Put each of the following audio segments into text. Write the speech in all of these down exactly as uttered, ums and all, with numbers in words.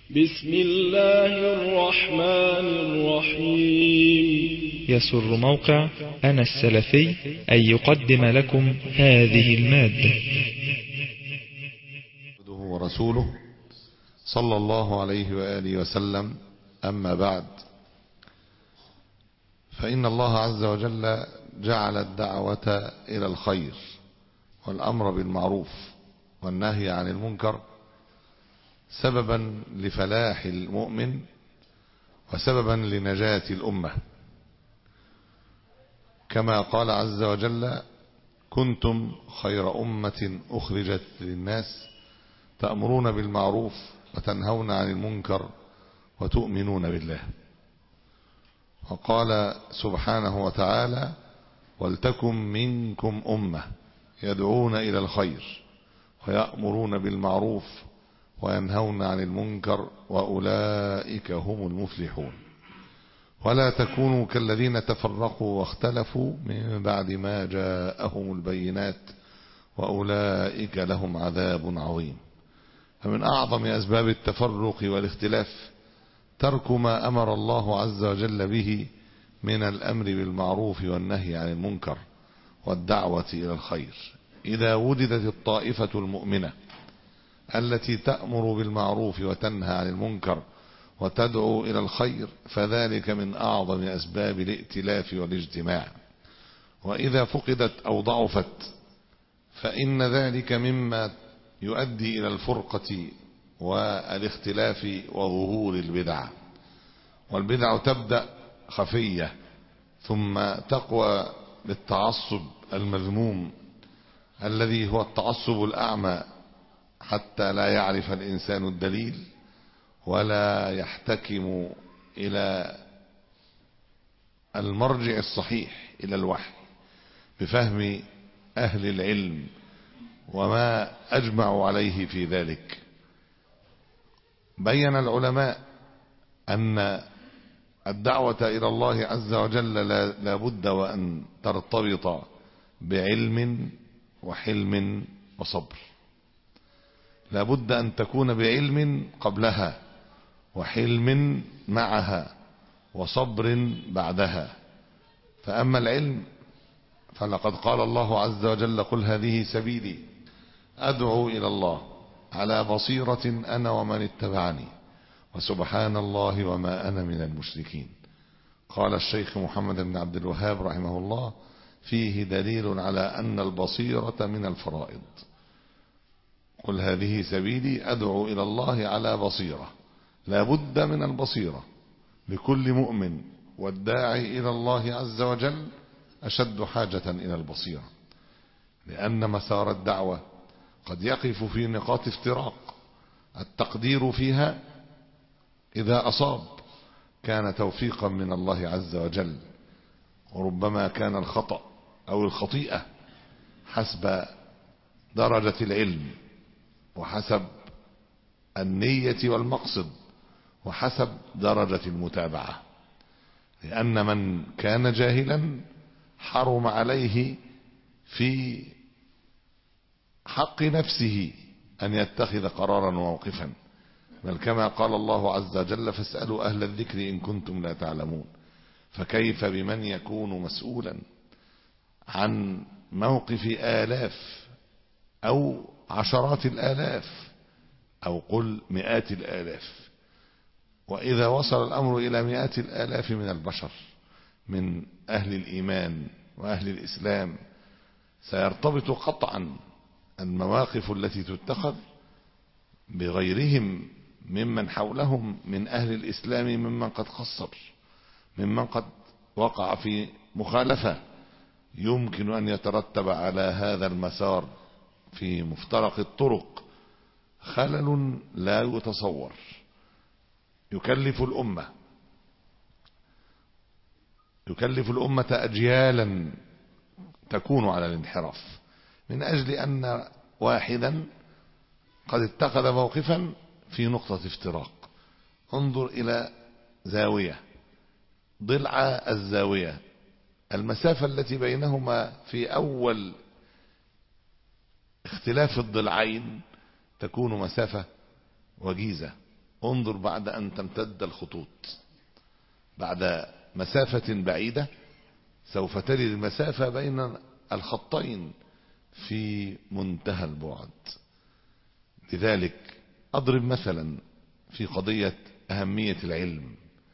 بسم الله الرحمن الرحيم. يسر موقع أنا السلفي أن يقدم لكم هذه المادة. ورسوله صلى الله عليه وآله وسلم. أما بعد، فإن الله عز وجل جعل الدعوة إلى الخير والأمر بالمعروف والنهي عن المنكر سببا لفلاح المؤمن وسببا لنجاة الأمة، كما قال عز وجل: كنتم خير أمة أخرجت للناس تأمرون بالمعروف وتنهون عن المنكر وتؤمنون بالله. وقال سبحانه وتعالى: ولتكن منكم أمة يدعون إلى الخير ويأمرون بالمعروف وينهون عن المنكر وأولئك هم المفلحون. ولا تكونوا كالذين تفرقوا واختلفوا من بعد ما جاءهم البينات وأولئك لهم عذاب عظيم. فمن أعظم أسباب التفرق والاختلاف ترك ما أمر الله عز وجل به من الأمر بالمعروف والنهي عن المنكر والدعوة إلى الخير. إذا وجدت الطائفة المؤمنة التي تأمر بالمعروف وتنهى عن المنكر وتدعو إلى الخير فذلك من أعظم أسباب الائتلاف والاجتماع. وإذا فقدت أو ضعفت فإن ذلك مما يؤدي إلى الفرقة والاختلاف وظهور البدع. والبدع تبدأ خفية ثم تقوى بالتعصب المذموم الذي هو التعصب الأعمى، حتى لا يعرف الإنسان الدليل ولا يحتكم إلى المرجع الصحيح إلى الوحي بفهم أهل العلم وما أجمعوا عليه في ذلك. بين العلماء أن الدعوة إلى الله عز وجل لا بد وأن ترتبط بعلم وحلم وصبر. لا بد أن تكون بعلم قبلها وحلم معها وصبر بعدها. فأما العلم فلقد قال الله عز وجل: قل هذه سبيلي أدعو إلى الله على بصيرة أنا ومن اتبعني وسبحان الله وما أنا من المشركين. قال الشيخ محمد بن عبد الوهاب رحمه الله: فيه دليل على أن البصيرة من الفرائض. قل هذه سبيلي أدعو إلى الله على بصيرة، لا بد من البصيرة لكل مؤمن، والداعي إلى الله عز وجل أشد حاجة إلى البصيرة، لأن مسار الدعوة قد يقف في نقاط افتراق التقدير فيها إذا أصاب كان توفيقا من الله عز وجل، وربما كان الخطأ أو الخطيئة حسب درجة العلم وحسب النية والمقصد وحسب درجة المتابعة. لأن من كان جاهلا حرم عليه في حق نفسه أن يتخذ قرارا وموقفا، بل كما قال الله عز وجل: فاسألوا أهل الذكر إن كنتم لا تعلمون. فكيف بمن يكون مسؤولا عن موقف آلاف أو عشرات الآلاف أو قل مئات الآلاف؟ وإذا وصل الأمر إلى مئات الآلاف من البشر من أهل الإيمان وأهل الإسلام سيرتبط قطعا المواقف التي تتخذ بغيرهم ممن حولهم من أهل الإسلام، ممن قد قصر، ممن قد وقع في مخالفة. يمكن أن يترتب على هذا المسار في مفترق الطرق خلل لا يتصور، يكلف الأمة يكلف الأمة أجيالا تكون على الانحراف من أجل أن واحدا قد اتخذ موقفا في نقطة افتراق. انظر إلى زاوية، ضلع الزاوية، المسافة التي بينهما في أول اختلاف الضلعين تكون مسافة وجيزة، انظر بعد أن تمتد الخطوط، بعد مسافة بعيدة سوف تجد المسافة بين الخطين في منتهى البعد. لذلك أضرب مثلا في قضية أهمية العلم.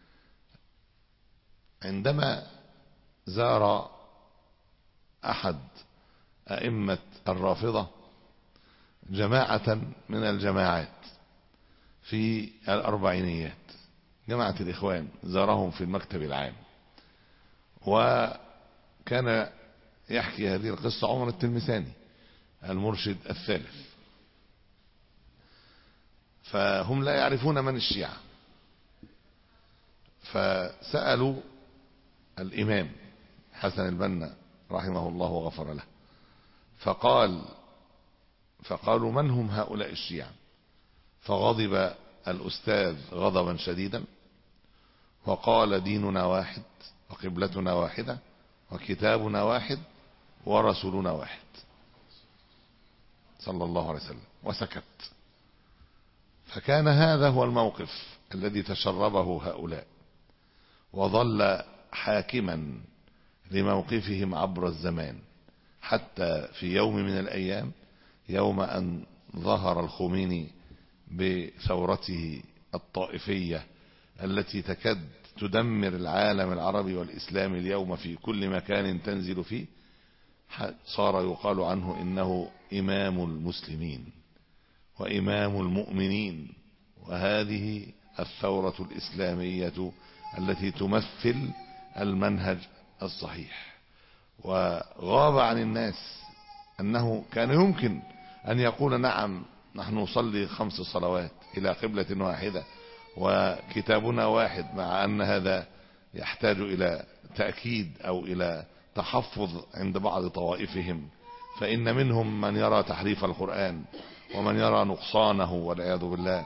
عندما زار أحد أئمة الرافضة جماعة من الجماعات في الأربعينيات، جماعة الإخوان، زارهم في المكتب العام، وكان يحكي هذه القصة عمر التلمساني المرشد الثالث. فهم لا يعرفون من الشيعة، فسألوا الإمام حسن البنا رحمه الله وغفر له، فقال فقالوا من هم هؤلاء الشيعة؟ فغضب الأستاذ غضبا شديدا وقال ديننا واحد وقبلتنا واحدة وكتابنا واحد ورسولنا واحد صلى الله عليه وسلم، وسكت. فكان هذا هو الموقف الذي تشربه هؤلاء، وظل حاكما لموقفهم عبر الزمان، حتى في يوم من الأيام يوم أن ظهر الخميني بثورته الطائفية التي تكاد تدمر العالم العربي والإسلامي اليوم في كل مكان تنزل فيه، صار يقال عنه إنه إمام المسلمين وإمام المؤمنين، وهذه الثورة الإسلامية التي تمثل المنهج الصحيح. وغاب عن الناس أنه كان يمكن أن يقول نعم نحن نصلي خمس صلوات إلى قبلة واحدة وكتابنا واحد، مع أن هذا يحتاج إلى تأكيد أو إلى تحفظ عند بعض طوائفهم، فإن منهم من يرى تحريف القرآن ومن يرى نقصانه والعياذ بالله.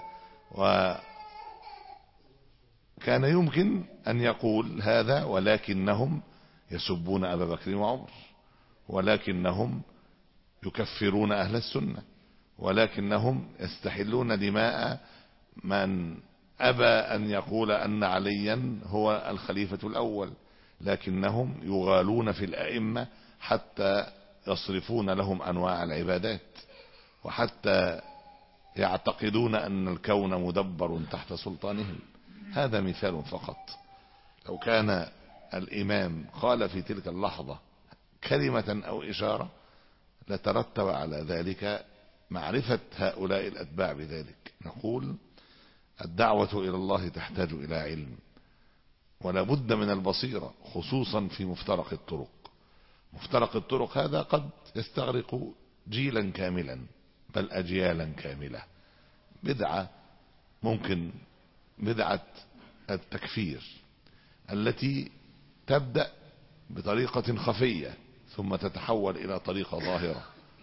وكان يمكن أن يقول هذا ولكنهم يسبون أبا بكر وعمر، ولكنهم يكفرون أهل السنة، ولكنهم يستحلون دماء من أبى أن يقول أن عليا هو الخليفة الأول، لكنهم يغالون في الأئمة حتى يصرفون لهم أنواع العبادات، وحتى يعتقدون أن الكون مدبر تحت سلطانهم. هذا مثال فقط. لو كان الإمام قال في تلك اللحظة كلمة أو إشارة لترتب على ذلك معرفة هؤلاء الأتباع بذلك. نقول الدعوة إلى الله تحتاج إلى علم، ولا بد من البصيرة، خصوصا في مفترق الطرق. مفترق الطرق هذا قد يستغرق جيلا كاملا بل أجيالا كاملة. بدعة ممكن بدعة التكفير التي تبدأ بطريقة خفية ثم تتحول إلى طريقة ظاهرة،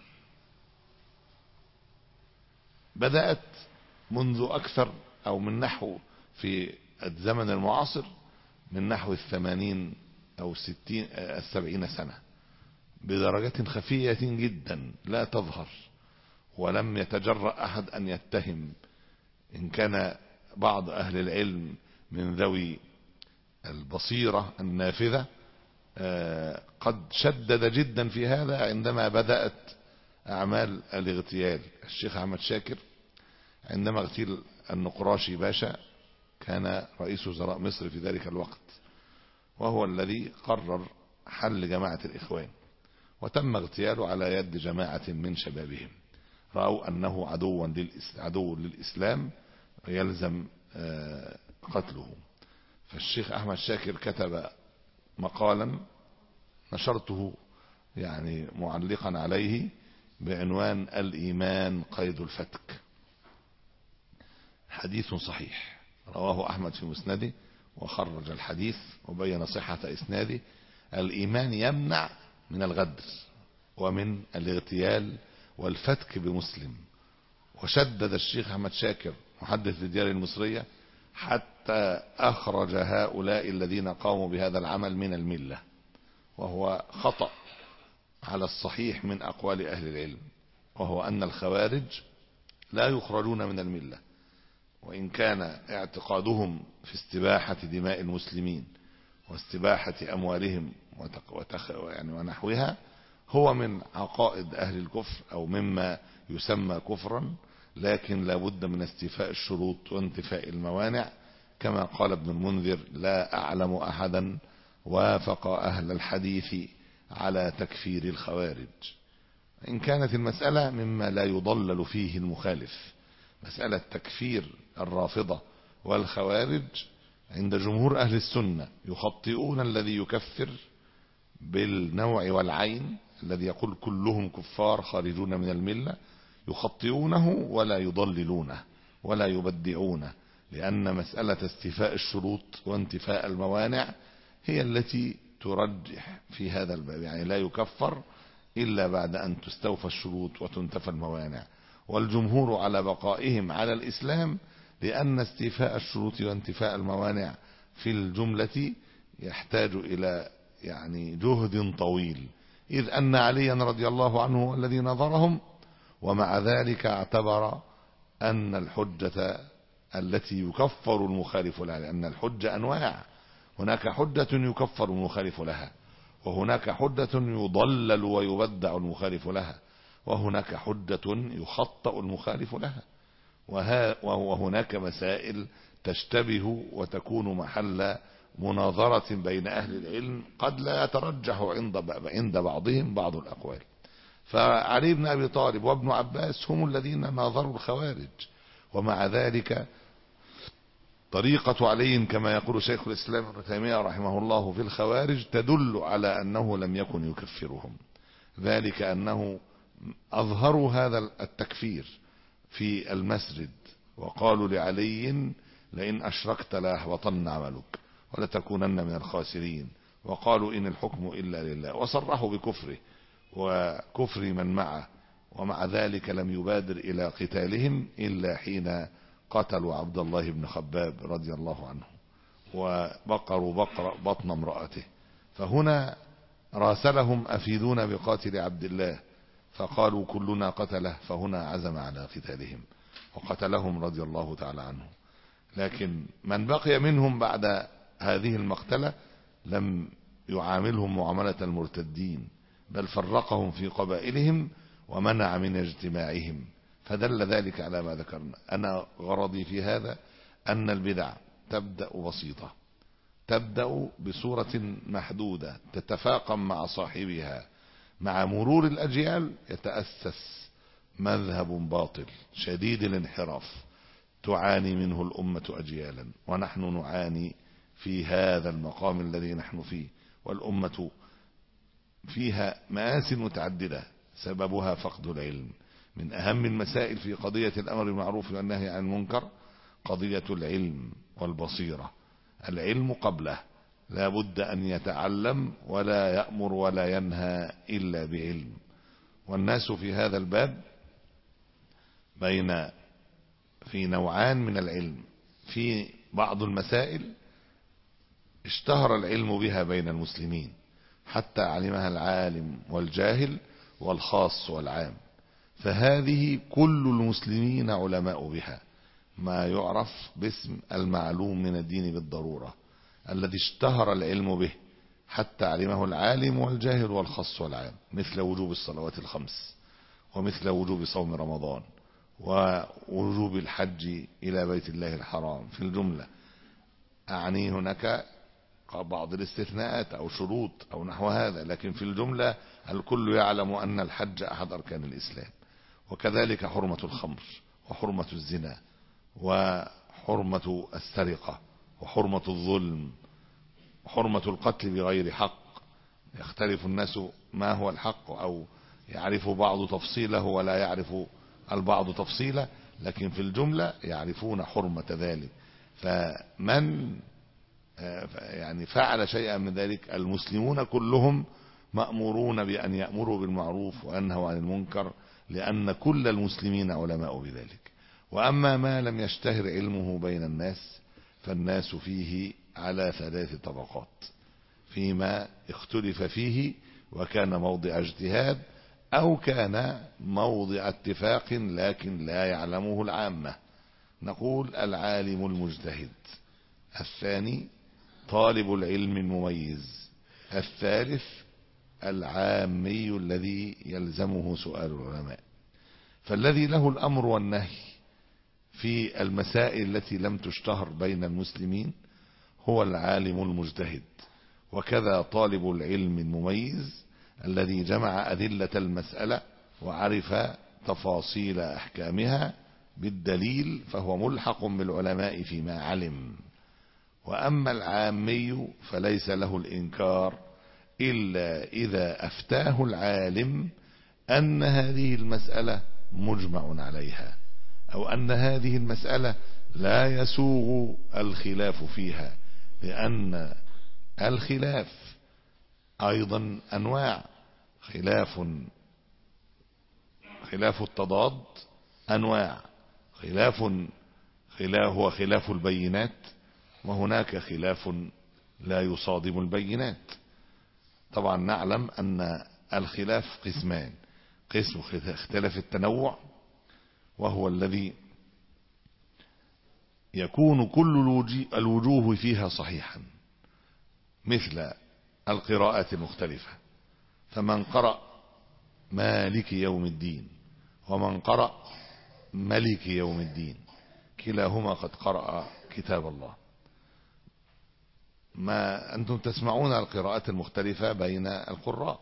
بدأت منذ أكثر أو من نحو في الزمن المعاصر من نحو الثمانين أو الستين السبعين سنة، بدرجة خفية جدا لا تظهر، ولم يتجرأ أحد أن يتهم. إن كان بعض أهل العلم من ذوي البصيرة النافذة قد شدد جدا في هذا عندما بدأت أعمال الاغتيال. الشيخ أحمد شاكر عندما اغتيل النقراشي باشا كان رئيس وزراء مصر في ذلك الوقت، وهو الذي قرر حل جماعة الإخوان، وتم اغتياله على يد جماعة من شبابهم رأوا أنه عدو عدو للإسلام يلزم قتله. فالشيخ أحمد شاكر كتب مقالا نشرته يعني معلقا عليه بعنوان الإيمان قيد الفتك. حديث صحيح رواه أحمد في مسنده وخرج الحديث وبين صحة إسناده. الإيمان يمنع من الغدر ومن الاغتيال والفتك بمسلم. وشدد الشيخ أحمد شاكر محدث الديار المصرية حتى أخرج هؤلاء الذين قاموا بهذا العمل من الملة، وهو خطأ على الصحيح من أقوال أهل العلم، وهو أن الخوارج لا يخرجون من الملة، وإن كان اعتقادهم في استباحة دماء المسلمين واستباحة أموالهم وتخ... يعني ونحوها هو من عقائد أهل الكفر أو مما يسمى كفرا، لكن لا بد من استيفاء الشروط وانتفاء الموانع، كما قال ابن المنذر: لا أعلم أحدا وافق أهل الحديث على تكفير الخوارج. إن كانت المسألة مما لا يضلل فيه المخالف، مسألة تكفير الرافضة والخوارج عند جمهور أهل السنة يخطئون الذي يكفر بالنوع والعين، الذي يقول كلهم كفار خارجون من الملة، يخطئونه ولا يضللونه ولا يبدعونه، لأن مسألة استيفاء الشروط وانتفاء الموانع هي التي ترجح في هذا الباب، يعني لا يكفر إلا بعد أن تستوفى الشروط وتنتفى الموانع. والجمهور على بقائهم على الإسلام، لأن استيفاء الشروط وانتفاء الموانع في الجملة يحتاج إلى يعني جهد طويل، إذ أن عليا رضي الله عنه الذي نظرهم، ومع ذلك اعتبر أن الحجة التي يكفر المخالف لها، لأن الحجة أنواع، هناك حجة يكفر المخالف لها، وهناك حجة يضلل ويبدع المخالف لها، وهناك حجة يخطأ المخالف لها، وهناك مسائل تشتبه وتكون محل مناظرة بين أهل العلم قد لا يترجح عند بعضهم بعض الأقوال. فعلي بن أبي طالب وابن عباس هم الذين ناظروا الخوارج، ومع ذلك طريقة علي كما يقول شيخ الإسلام ابن تيمية رحمه الله في الخوارج تدل على أنه لم يكن يكفرهم، ذلك أنه أظهروا هذا التكفير في المسجد، وقالوا لعلي: لئن أشركت ليحبطن عملك ولتكونن من الخاسرين، وقالوا إن الحكم إلا لله، وصرحوا بكفره وكفر من معه، ومع ذلك لم يبادر إلى قتالهم إلا حين قتلوا عبد الله بن خباب رضي الله عنه وبقروا بقر بطن امرأته. فهنا راسلهم: أفيدون بقاتل عبد الله، فقالوا: كلنا قتله، فهنا عزم على قتالهم وقتلهم رضي الله تعالى عنه. لكن من بقي منهم بعد هذه المقتلة لم يعاملهم معاملة المرتدين، بل فرقهم في قبائلهم ومنع من اجتماعهم، فدل ذلك على ما ذكرنا. أنا غرضي في هذا أن البدع تبدأ بسيطة، تبدأ بصورة محدودة تتفاقم مع صاحبها، مع مرور الأجيال يتأسس مذهب باطل شديد الانحراف تعاني منه الأمة أجيالا، ونحن نعاني في هذا المقام الذي نحن فيه، والأمة فيها مآسٍ متعددة سببها فقد العلم. من أهم المسائل في قضية الأمر بالمعروف والنهي عن المنكر قضية العلم والبصيرة. العلم قبله، لا بد أن يتعلم ولا يأمر ولا ينهى إلا بعلم. والناس في هذا الباب بين في نوعان من العلم، في بعض المسائل اشتهر العلم بها بين المسلمين حتى علمها العالم والجاهل والخاص والعام، فهذه كل المسلمين علماء بها، ما يعرف باسم المعلوم من الدين بالضرورة، الذي اشتهر العلم به حتى علمه العالم والجاهل والخاص والعام، مثل وجوب الصلوات الخمس، ومثل وجوب صوم رمضان، ووجوب الحج إلى بيت الله الحرام في الجملة. أعني هناك بعض الاستثناءات أو شروط أو نحو هذا، لكن في الجملة الكل يعلم أن الحج أحد أركان الإسلام، وكذلك حرمة الخمر وحرمة الزنا وحرمة السرقة وحرمة الظلم وحرمة القتل بغير حق. يختلف الناس ما هو الحق، أو يعرف بعض تفصيله ولا يعرف البعض تفصيله، لكن في الجملة يعرفون حرمة ذلك. فمن يعني فعل شيئا من ذلك المسلمون كلهم مأمورون بأن يأمروا بالمعروف وينهوا عن المنكر، لأن كل المسلمين علماء بذلك. وأما ما لم يشتهر علمه بين الناس فالناس فيه على ثلاث طبقات، فيما اختلف فيه وكان موضع اجتهاد أو كان موضع اتفاق لكن لا يعلمه العامة، نقول العالم المجتهد. الثاني طالب العلم المميز. الثالث العامي الذي يلزمه سؤال العلماء. فالذي له الأمر والنهي في المسائل التي لم تشتهر بين المسلمين هو العالم المجتهد، وكذا طالب العلم المميز الذي جمع أدلة المسألة وعرف تفاصيل أحكامها بالدليل، فهو ملحق بالعلماء فيما علم. وأما العامي فليس له الإنكار إلا إذا أفتاه العالم أن هذه المسألة مجمع عليها، أو أن هذه المسألة لا يسوغ الخلاف فيها، لأن الخلاف أيضا أنواع. خلاف خلاف التضاد أنواع. خلاف خلاف هو خلاف البينات، وهناك خلاف لا يصادم البينات. طبعا نعلم أن الخلاف قسمان: قسم اختلاف التنوع، وهو الذي يكون كل الوجوه فيها صحيحا، مثل القراءات المختلفة، فمن قرأ مالك يوم الدين ومن قرأ ملك يوم الدين كلاهما قد قرأ كتاب الله. ما أنتم تسمعون القراءات المختلفة بين القراء،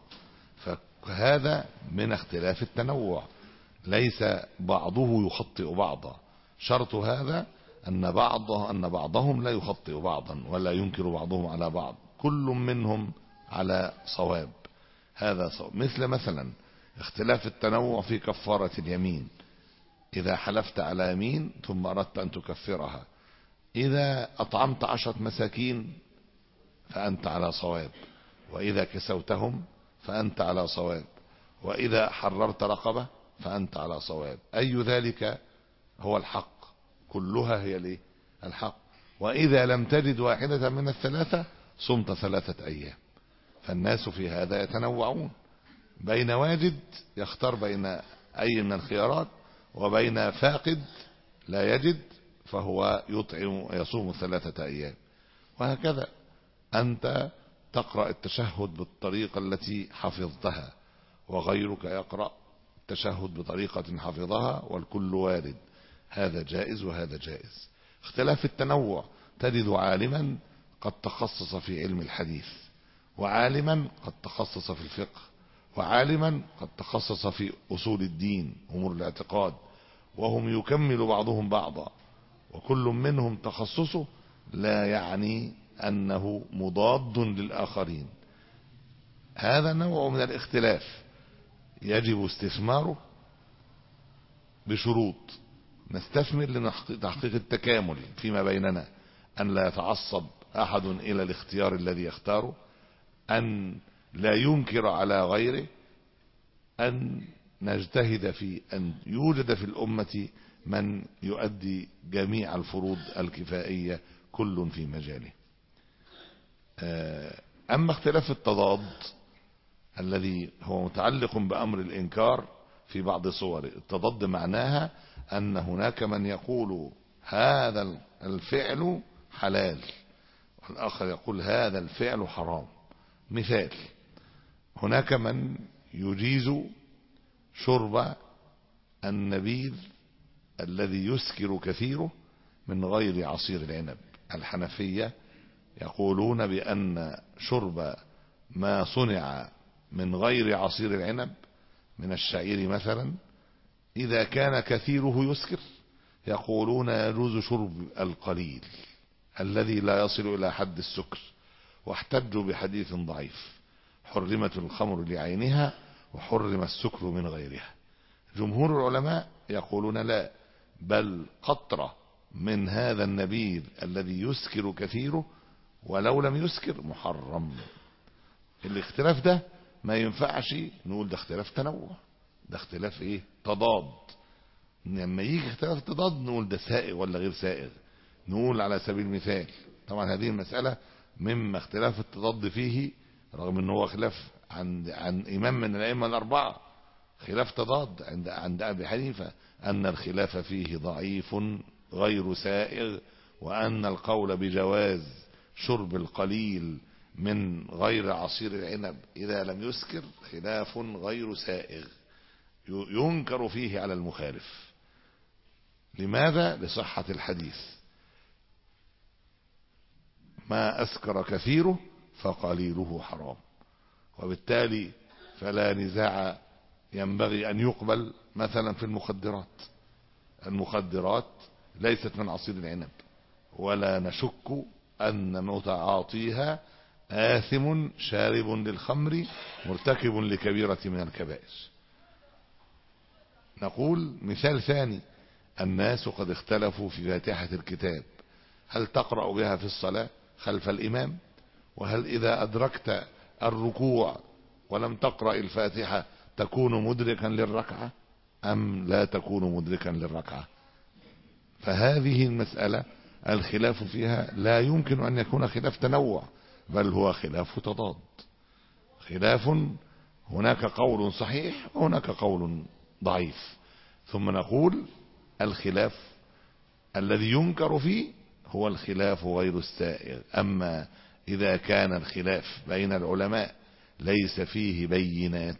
فهذا من اختلاف التنوع، ليس بعضه يخطئ بعضا. شرط هذا أن بعضه أن بعضهم لا يخطئ بعضا ولا ينكر بعضهم على بعض، كل منهم على صواب. هذا صواب. مثل مثلا اختلاف التنوع في كفارة اليمين. إذا حلفت على يمين ثم أردت أن تكفرها، إذا أطعمت عشرة مساكين فأنت على صواب، وإذا كسوتهم فأنت على صواب، وإذا حررت رقبة فأنت على صواب. أي ذلك هو الحق؟ كلها هي ليه الحق. وإذا لم تجد واحدة من الثلاثة صمت ثلاثة أيام. فالناس في هذا يتنوعون، بين واجد يختار بين أي من الخيارات، وبين فاقد لا يجد فهو يطعم يصوم ثلاثة أيام. وهكذا أنت تقرأ التشهد بالطريقة التي حفظتها، وغيرك يقرأ التشهد بطريقة حفظها، والكل وارد. هذا جائز وهذا جائز. اختلاف التنوع: تجد عالما قد تخصص في علم الحديث، وعالما قد تخصص في الفقه، وعالما قد تخصص في أصول الدين أمور الاعتقاد، وهم يكمل بعضهم بعضا، وكل منهم تخصصه لا يعني أنه مضاد للآخرين. هذا نوع من الاختلاف يجب استثماره بشروط. نستثمر لتحقيق التكامل فيما بيننا، أن لا يتعصب أحد إلى الاختيار الذي يختاره، أن لا ينكر على غيره، أن نجتهد في أن يوجد في الأمة من يؤدي جميع الفروض الكفائية كل في مجاله. أما اختلاف التضاد الذي هو متعلق بأمر الإنكار في بعض صوره، التضاد معناها أن هناك من يقول هذا الفعل حلال، والآخر يقول هذا الفعل حرام. مثال: هناك من يجيز شرب النبيذ الذي يسكر كثيره من غير عصير العنب. الحنفية يقولون بأن شرب ما صنع من غير عصير العنب من الشعير مثلا، إذا كان كثيره يسكر، يقولون يجوز شرب القليل الذي لا يصل إلى حد السكر، واحتجوا بحديث ضعيف: حرمت الخمر لعينها وحرم السكر من غيرها. جمهور العلماء يقولون لا، بل قطرة من هذا النبيذ الذي يسكر كثيره ولو لم يسكر محرم. الاختلاف ده ما ينفعش نقول ده اختلاف تنوع، ده اختلاف ايه؟ تضاد. لما يجي اختلاف تضاد نقول ده سائغ ولا غير سائغ. نقول على سبيل المثال، طبعا هذه المسألة مما اختلاف التضاد فيه، رغم ان هو خلاف عند عن امام من الائمه الاربعه، خلاف تضاد عند عند ابي حنيفه ان الخلاف فيه ضعيف غير سائغ، وأن القول بجواز شرب القليل من غير عصير العنب إذا لم يسكر خلاف غير سائغ ينكر فيه على المخالف. لماذا؟ لصحة الحديث: ما أسكر كثيره فقليله حرام. وبالتالي فلا نزاع ينبغي أن يقبل مثلا في المخدرات. المخدرات ليست من عصير العنب، ولا نشك أن متعاطيها آثم شارب للخمر مرتكب لكبيرة من الكبائر. نقول مثال ثاني: الناس قد اختلفوا في فاتحة الكتاب، هل تقرأ بها في الصلاة خلف الإمام؟ وهل إذا أدركت الركوع ولم تقرأ الفاتحة تكون مدركا للركعة أم لا تكون مدركا للركعة؟ فهذه المسألة الخلاف فيها لا يمكن أن يكون خلاف تنوع، بل هو خلاف تضاد. خلاف هناك قول صحيح وهناك قول ضعيف. ثم نقول الخلاف الذي ينكر فيه هو الخلاف غير السائغ. أما إذا كان الخلاف بين العلماء ليس فيه بينات،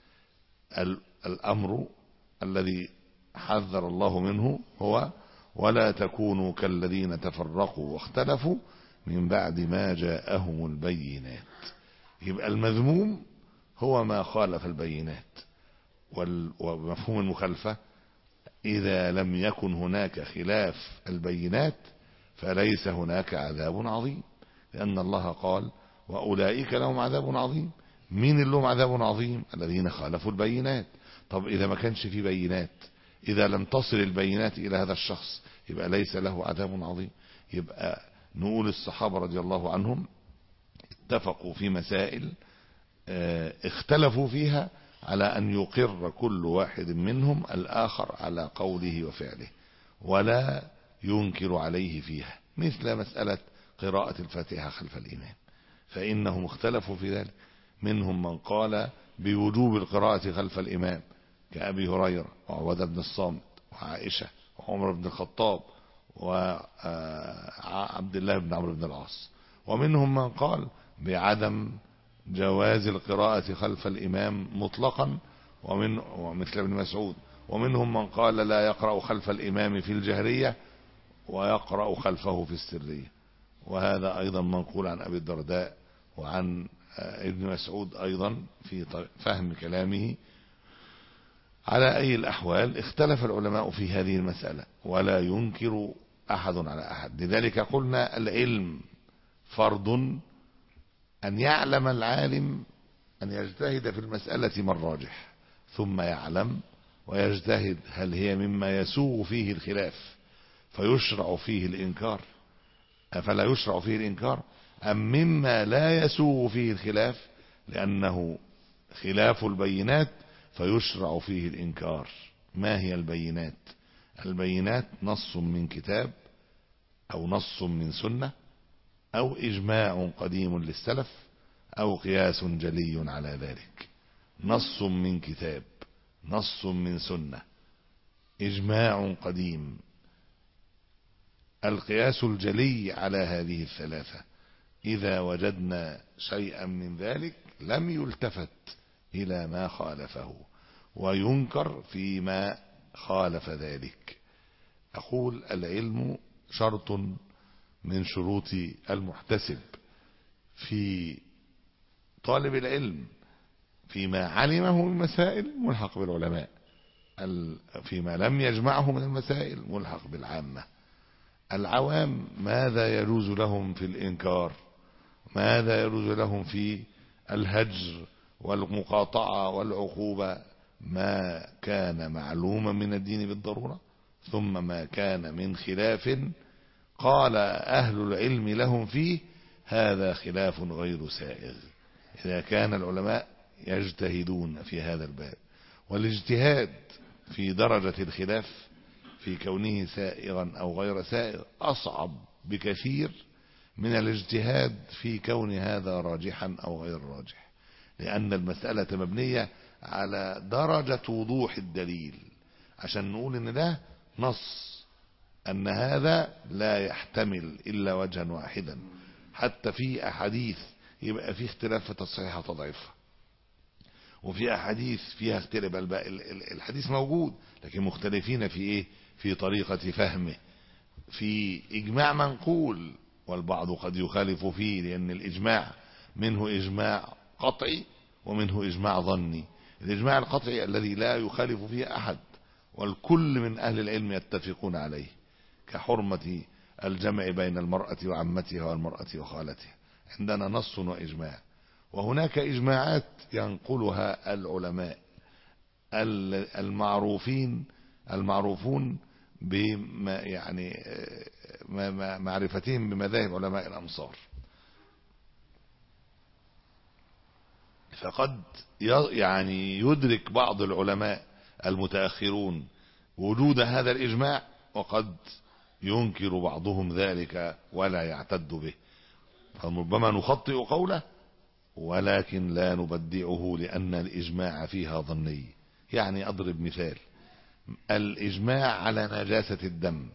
الأمر الذي حذر الله منه هو: ولا تكونوا كالذين تفرقوا واختلفوا من بعد ما جاءهم البينات. يبقى المذموم هو ما خالف البينات. ومفهوم المخالفة: إذا لم يكن هناك خلاف البينات فليس هناك عذاب عظيم، لأن الله قال: وأولئك لهم عذاب عظيم. مين اللي لهم عذاب عظيم؟ الذين خالفوا البينات. طب إذا ما كانش في بينات، إذا لم تصل البينات إلى هذا الشخص، يبقى ليس له عذاب عظيم. يبقى نقول الصحابة رضي الله عنهم اتفقوا في مسائل اختلفوا فيها على أن يقر كل واحد منهم الآخر على قوله وفعله ولا ينكر عليه فيها، مثل مسألة قراءة الفاتحة خلف الإمام، فإنهم اختلفوا في ذلك. منهم من قال بوجوب القراءة خلف الإمام كأبي هريرة وعبادة بن الصامت وعائشة وعمر بن الخطاب وعبد الله بن عمرو بن العاص. ومنهم من قال بعدم جواز القراءة خلف الإمام مطلقا، ومن ومثل ابن مسعود. ومنهم من قال لا يقرأ خلف الإمام في الجهرية ويقرأ خلفه في السرية. وهذا أيضا منقول عن أبي الدرداء وعن ابن مسعود أيضا في فهم كلامه. على أي الأحوال اختلف العلماء في هذه المسألة ولا ينكر أحد على أحد. لذلك قلنا العلم فرض، أن يعلم العالم أن يجتهد في المسألة ما الراجح، ثم يعلم ويجتهد هل هي مما يسوغ فيه الخلاف فيشرع فيه الإنكار فلا يشرع فيه الإنكار، أم مما لا يسوغ فيه الخلاف لأنه خلاف البينات فيشرع فيه الإنكار. ما هي البينات؟ البينات نص من كتاب أو نص من سنة أو إجماع قديم للسلف أو قياس جلي على ذلك. نص من كتاب، نص من سنة، إجماع قديم. القياس الجلي على هذه الثلاثة، إذا وجدنا شيئا من ذلك لم يلتفت إلى ما خالفه وينكر فيما خالف ذلك. أقول العلم شرط من شروط المحتسب في طالب العلم، فيما علمه من مسائل ملحق بالعلماء، فيما لم يجمعه من المسائل ملحق بالعامة. العوام ماذا يجوز لهم في الإنكار؟ ماذا يجوز لهم في الهجر والمقاطعة والعقوبة؟ ما كان معلوما من الدين بالضرورة، ثم ما كان من خلاف قال أهل العلم لهم فيه هذا خلاف غير سائغ. إذا كان العلماء يجتهدون في هذا الباب، والاجتهاد في درجة الخلاف في كونه سائغا أو غير سائغ أصعب بكثير من الاجتهاد في كون هذا راجحا أو غير راجح، لأن المسألة مبنية على درجة وضوح الدليل. عشان نقول إن ده نص أن هذا لا يحتمل إلا وجها واحدا، حتى في أحاديث يبقى في اختلاف في تصحيح وتضعيفها، وفي أحاديث فيها اختلاف، الحديث موجود لكن مختلفين في إيه؟ في طريقة فهمه، في إجماع منقول والبعض قد يخالف فيه، لأن الإجماع منه إجماع قطعي ومنه إجماع ظني. الإجماع القطعي الذي لا يخالف فيه أحد والكل من أهل العلم يتفقون عليه، كحرمة الجمع بين المرأة وعمتها والمرأة وخالتها، عندنا نص وإجماع. وهناك إجماعات ينقلها العلماء المعروفين المعروفون بما يعني معرفتهم بمذاهب علماء الأمصار، فقد يعني يدرك بعض العلماء المتأخرون وجود هذا الإجماع، وقد ينكر بعضهم ذلك ولا يعتد به، فربما نخطئ قوله ولكن لا نبدعه لأن الإجماع فيها ظني. يعني أضرب مثال، الإجماع على نجاسة الدم،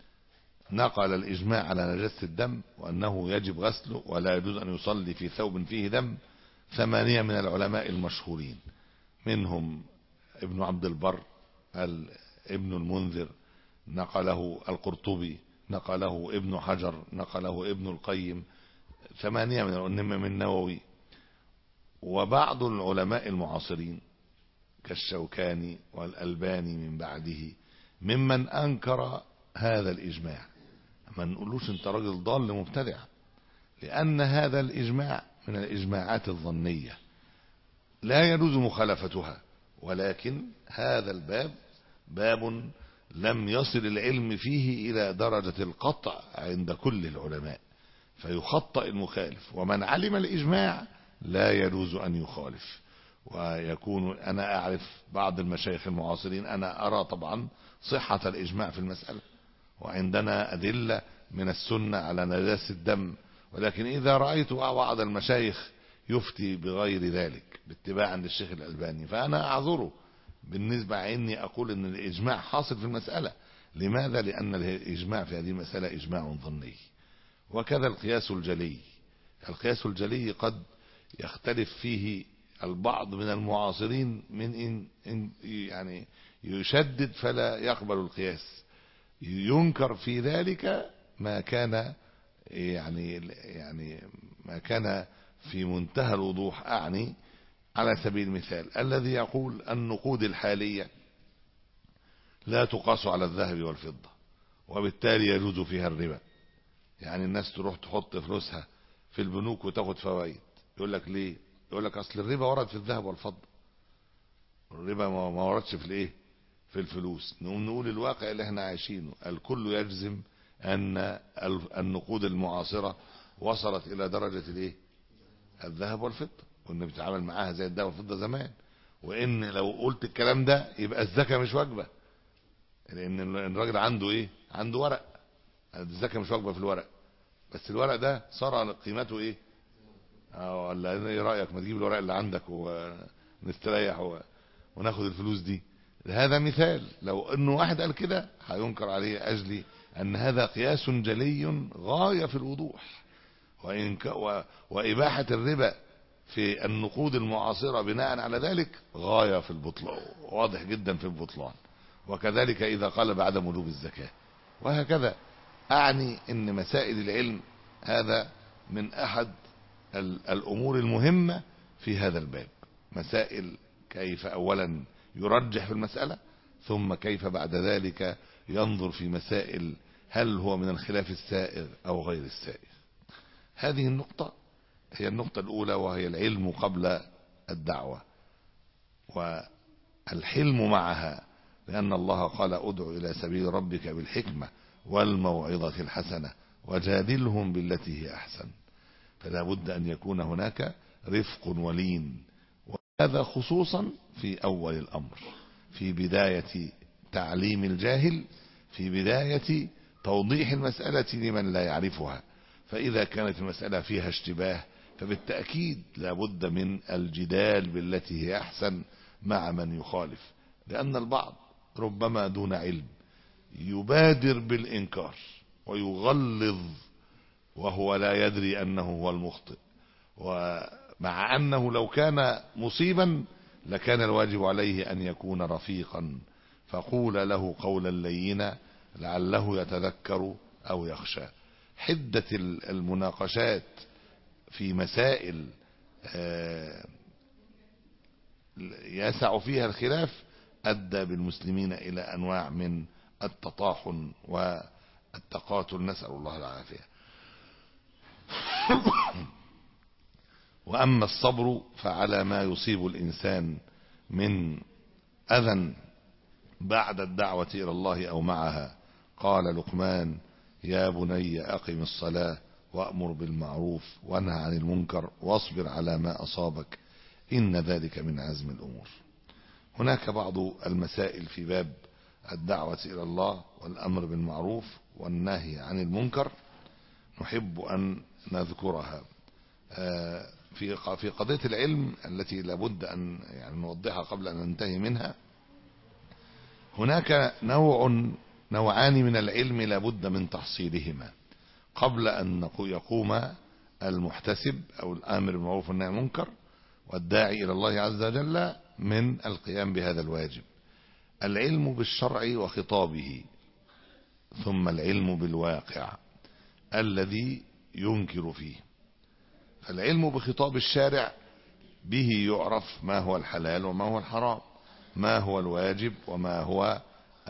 نقل الإجماع على نجاسة الدم وأنه يجب غسله ولا يجوز أن يصلي في ثوب فيه دم ثمانية من العلماء المشهورين، منهم ابن عبد البر، ابن المنذر، نقله القرطبي، نقله ابن حجر، نقله ابن القيم، ثمانية من العلماء من النووي. وبعض العلماء المعاصرين كالشوكاني والألباني من بعده ممن أنكر هذا الإجماع. ما نقولوش انت راجل ضال مبتدع، لأن هذا الإجماع من الإجماعات الظنية لا يجوز مخالفتها، ولكن هذا الباب باب لم يصل العلم فيه إلى درجة القطع عند كل العلماء، فيخطئ المخالف، ومن علم الإجماع لا يجوز أن يخالف. ويكون أنا أعرف بعض المشايخ المعاصرين، أنا أرى طبعا صحة الإجماع في المسألة، وعندنا أدلة من السنة على نجاسة الدم، ولكن إذا رأيت بعض المشايخ يفتي بغير ذلك باتباعا للشيخ الألباني فأنا أعذره بالنسبة إني أقول أن الإجماع حاصل في المسألة. لماذا؟ لأن الإجماع في هذه المسألة إجماع ظني. وكذا القياس الجلي، القياس الجلي قد يختلف فيه البعض من المعاصرين من إن إن يعني يشدد فلا يقبل القياس، ينكر في ذلك ما كان يعني يعني ما كان في منتهى الوضوح. أعني على سبيل المثال الذي يقول النقود الحالية لا تقاس على الذهب والفضة وبالتالي يجوز فيها الربا، يعني الناس تروح تحط فلوسها في البنوك وتاخد فوائد، يقول لك ليه؟ يقول لك اصل الربا ورد في الذهب والفضة، الربا ما وردش في الايه؟ في الفلوس. نقوم نقول الواقع اللي احنا عايشينه الكل يجزم ان النقود المعاصرة وصلت الى درجة الايه؟ الذهب والفضة، وان بتتعامل معاها زي الذهب والفضة زمان، وان لو قلت الكلام ده يبقى الزكاة مش واجبة، لان الراجل عنده ايه؟ عنده ورق، الزكاة مش واجبة في الورق، بس الورق ده صار قيمته ايه؟ اه ولا ايه رأيك؟ ما تجيب الورق اللي عندك ونستريح وناخد الفلوس دي. هذا مثال، لو انه واحد قال كده هينكر عليه اجلي ان هذا قياس جلي غاية في الوضوح، وإن ك... و... وإباحة الربا في النقود المعاصرة بناء على ذلك غاية في البطلان، واضح جدا في البطلان. وكذلك إذا قال بعدم وجوب الزكاة، وهكذا. أعني أن مسائل العلم هذا من أحد الأمور المهمة في هذا الباب، مسائل كيف أولا يرجح في المسألة، ثم كيف بعد ذلك ينظر في مسائل هل هو من الخلاف السائغ أو غير السائغ. هذه النقطة هي النقطة الأولى، وهي العلم قبل الدعوة والحلم معها، لأن الله قال ادع إلى سبيل ربك بالحكمة والموعظة الحسنة وجادلهم بالتي هي أحسن. فلا بد أن يكون هناك رفق ولين، وهذا خصوصا في أول الأمر، في بداية تعليم الجاهل، في بداية توضيح المسألة لمن لا يعرفها. فإذا كانت المسألة فيها اشتباه فبالتأكيد لا بد من الجدال بالتي هي أحسن مع من يخالف، لأن البعض ربما دون علم يبادر بالإنكار ويغلظ وهو لا يدري أنه هو المخطئ، ومع أنه لو كان مصيبا لكان الواجب عليه أن يكون رفيقا، فقول له قولا لينا لعله يتذكر أو يخشى. حدة المناقشات في مسائل يسع فيها الخلاف أدى بالمسلمين إلى أنواع من التطاحن والتقاتل، نسأل الله العافية. وأما الصبر فعلى ما يصيب الإنسان من أذى بعد الدعوة إلى الله أو معها. قال لقمان: يا بني أقم الصلاة وأمر بالمعروف وانهى عن المنكر واصبر على ما أصابك إن ذلك من عزم الأمور. هناك بعض المسائل في باب الدعوة إلى الله والأمر بالمعروف والنهي عن المنكر نحب أن نذكرها في في قضية العلم التي لابد أن يعني نوضحها قبل أن ننتهي منها. هناك نوع نوعان من العلم لابد من تحصيلهما قبل أن يقوم المحتسب أو الآمر بالمعروف والنهي عن المنكر والداعي إلى الله عز وجل من القيام بهذا الواجب: العلم بالشرع وخطابه، ثم العلم بالواقع الذي ينكر فيه. فالعلم بخطاب الشارع به يعرف ما هو الحلال وما هو الحرام، ما هو الواجب وما هو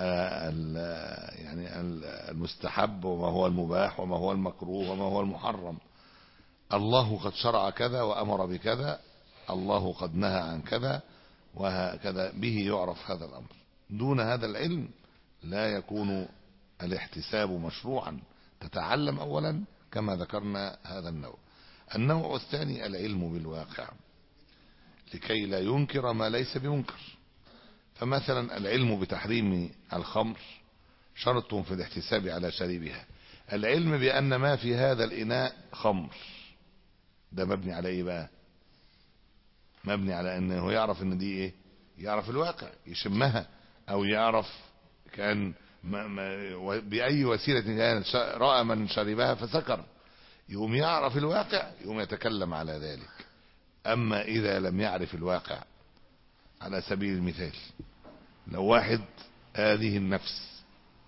يعني المستحب وما هو المباح وما هو المكروه وما هو المحرم. الله قد شرع كذا وأمر بكذا، الله قد نهى عن كذا، وهكذا به يعرف هذا الأمر. دون هذا العلم لا يكون الاحتساب مشروعا. تتعلم أولا كما ذكرنا هذا النوع. النوع الثاني العلم بالواقع لكي لا ينكر ما ليس بمنكر. فمثلا العلم بتحريم الخمر شرط في الاحتساب على شريبها. العلم بأن ما في هذا الإناء خمر ده مبني على ايه بقى؟ مبني على انه يعرف ان دي ايه، يعرف الواقع، يشمها او يعرف كان ما ما بأي وسيلة كان رأى من شربها فسكر، يقوم يعرف الواقع يقوم يتكلم على ذلك. اما اذا لم يعرف الواقع، على سبيل المثال لو واحد هذه النفس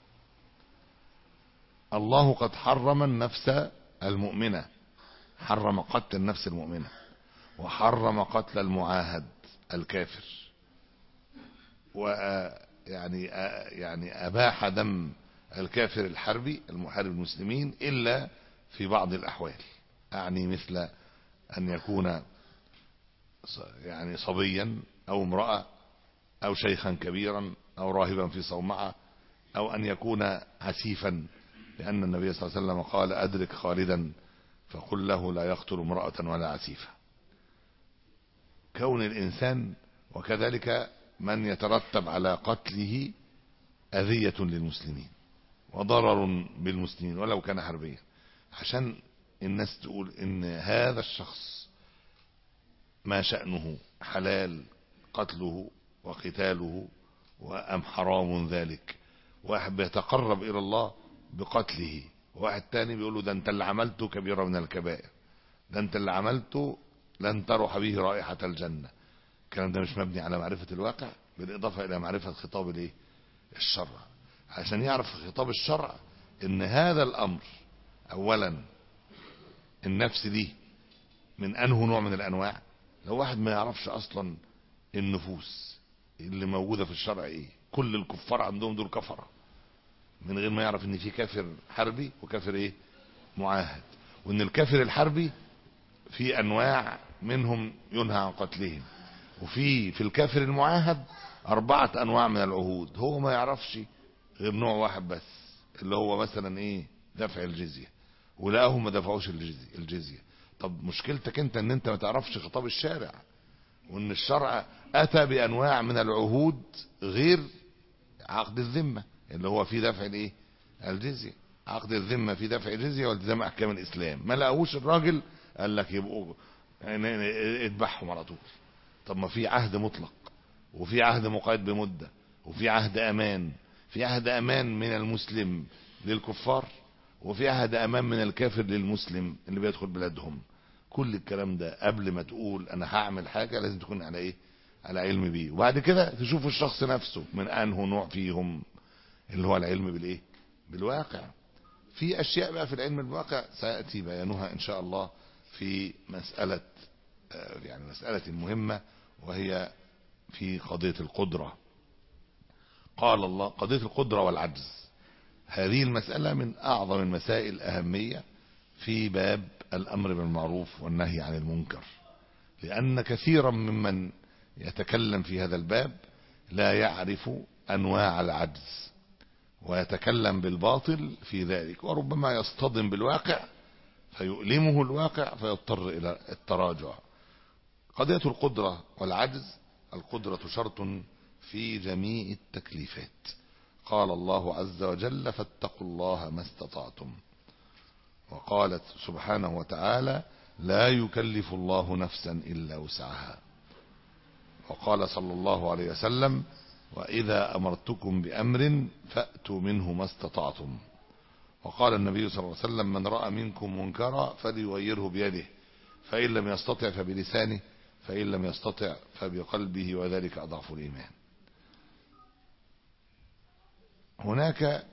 الله قد حرم النفس المؤمنة، حرم قتل النفس المؤمنة وحرم قتل المعاهد الكافر، ويعني يعني أباح دم الكافر الحربي المحارب المسلمين إلا في بعض الأحوال، يعني مثل أن يكون يعني صبيا أو امرأة أو شيخا كبيرا أو راهبا في صومعة أو أن يكون عسيفا، لأن النبي صلى الله عليه وسلم قال: أدرك خالدا فقل له لا يقتل امرأة ولا عسيفة. كون الإنسان وكذلك من يترتب على قتله أذية للمسلمين وضرر بالمسلمين ولو كان حربيا، عشان الناس تقول إن هذا الشخص ما شأنه حلال قتله وقتاله وأم حرام ذلك. واحد بيتقرب إلى الله بقتله، واحد تاني بيقول له ده انت اللي عملته كبيرة من الكبائر، ده انت اللي عملته لن تروح به رائحة الجنة. الكلام ده مش مبني على معرفة الواقع بالإضافة إلى معرفة خطاب الايه الشرع، عشان يعرف خطاب الشرع ان هذا الأمر أولا النفس دي من أنه نوع من الأنواع. لو واحد ما يعرفش أصلا النفوس اللي موجودة في الشرع ايه، كل الكفار عندهم دول كفرة، من غير ما يعرف ان في كافر حربي وكافر ايه معاهد، وان الكافر الحربي في انواع منهم ينهى عن قتلهم، وفي في الكافر المعاهد اربعة انواع من العهود، هو ما يعرفش غير نوع واحد بس اللي هو مثلا ايه دفع الجزية، ولاهم ما دفعوش الجزية, الجزية. طب مشكلتك انت ان انت ما تعرفش خطاب الشارع، وان الشرع اتى بانواع من العهود غير عقد الذمة اللي هو في دفع الايه الجزية. عقد الذمة في دفع الجزية والتزام احكام الاسلام، ما لقوش الراجل قال لك يبقوا اذبحهم على طول. طب ما في عهد مطلق وفي عهد مقيد بمدة وفي عهد امان، في عهد امان من المسلم للكفار، وفي عهد امان من الكافر للمسلم اللي بيدخل بلادهم. كل الكلام ده قبل ما تقول انا هعمل حاجة لازم تكون على ايه؟ على علم بيه. وبعد كده تشوف الشخص نفسه من انه نوع فيهم، اللي هو العلم بالايه؟ بالواقع. في اشياء بقى في العلم بالواقع سيأتي بيانها ان شاء الله في مسألة يعني مسألة مهمة، وهي في قضية القدرة. قال الله قضية القدرة والعجز، هذه المسألة من اعظم المسائل اهمية في باب الامر بالمعروف والنهي عن المنكر، لان كثيرا ممن يتكلم في هذا الباب لا يعرف انواع العجز ويتكلم بالباطل في ذلك، وربما يصطدم بالواقع فيؤلمه الواقع فيضطر الى التراجع. قضية القدرة والعجز، القدرة شرط في جميع التكليفات. قال الله عز وجل فاتقوا الله ما استطعتم، وقالت سبحانه وتعالى لا يكلف الله نفسا إلا وسعها، وقال صلى الله عليه وسلم وإذا أمرتكم بأمر فأتوا منه ما استطعتم، وقال النبي صلى الله عليه وسلم من رأى منكم منكرا فليغيره بيده، فإن لم يستطع فبلسانه، فإن لم يستطع فبقلبه، وذلك أضعف الإيمان. هناك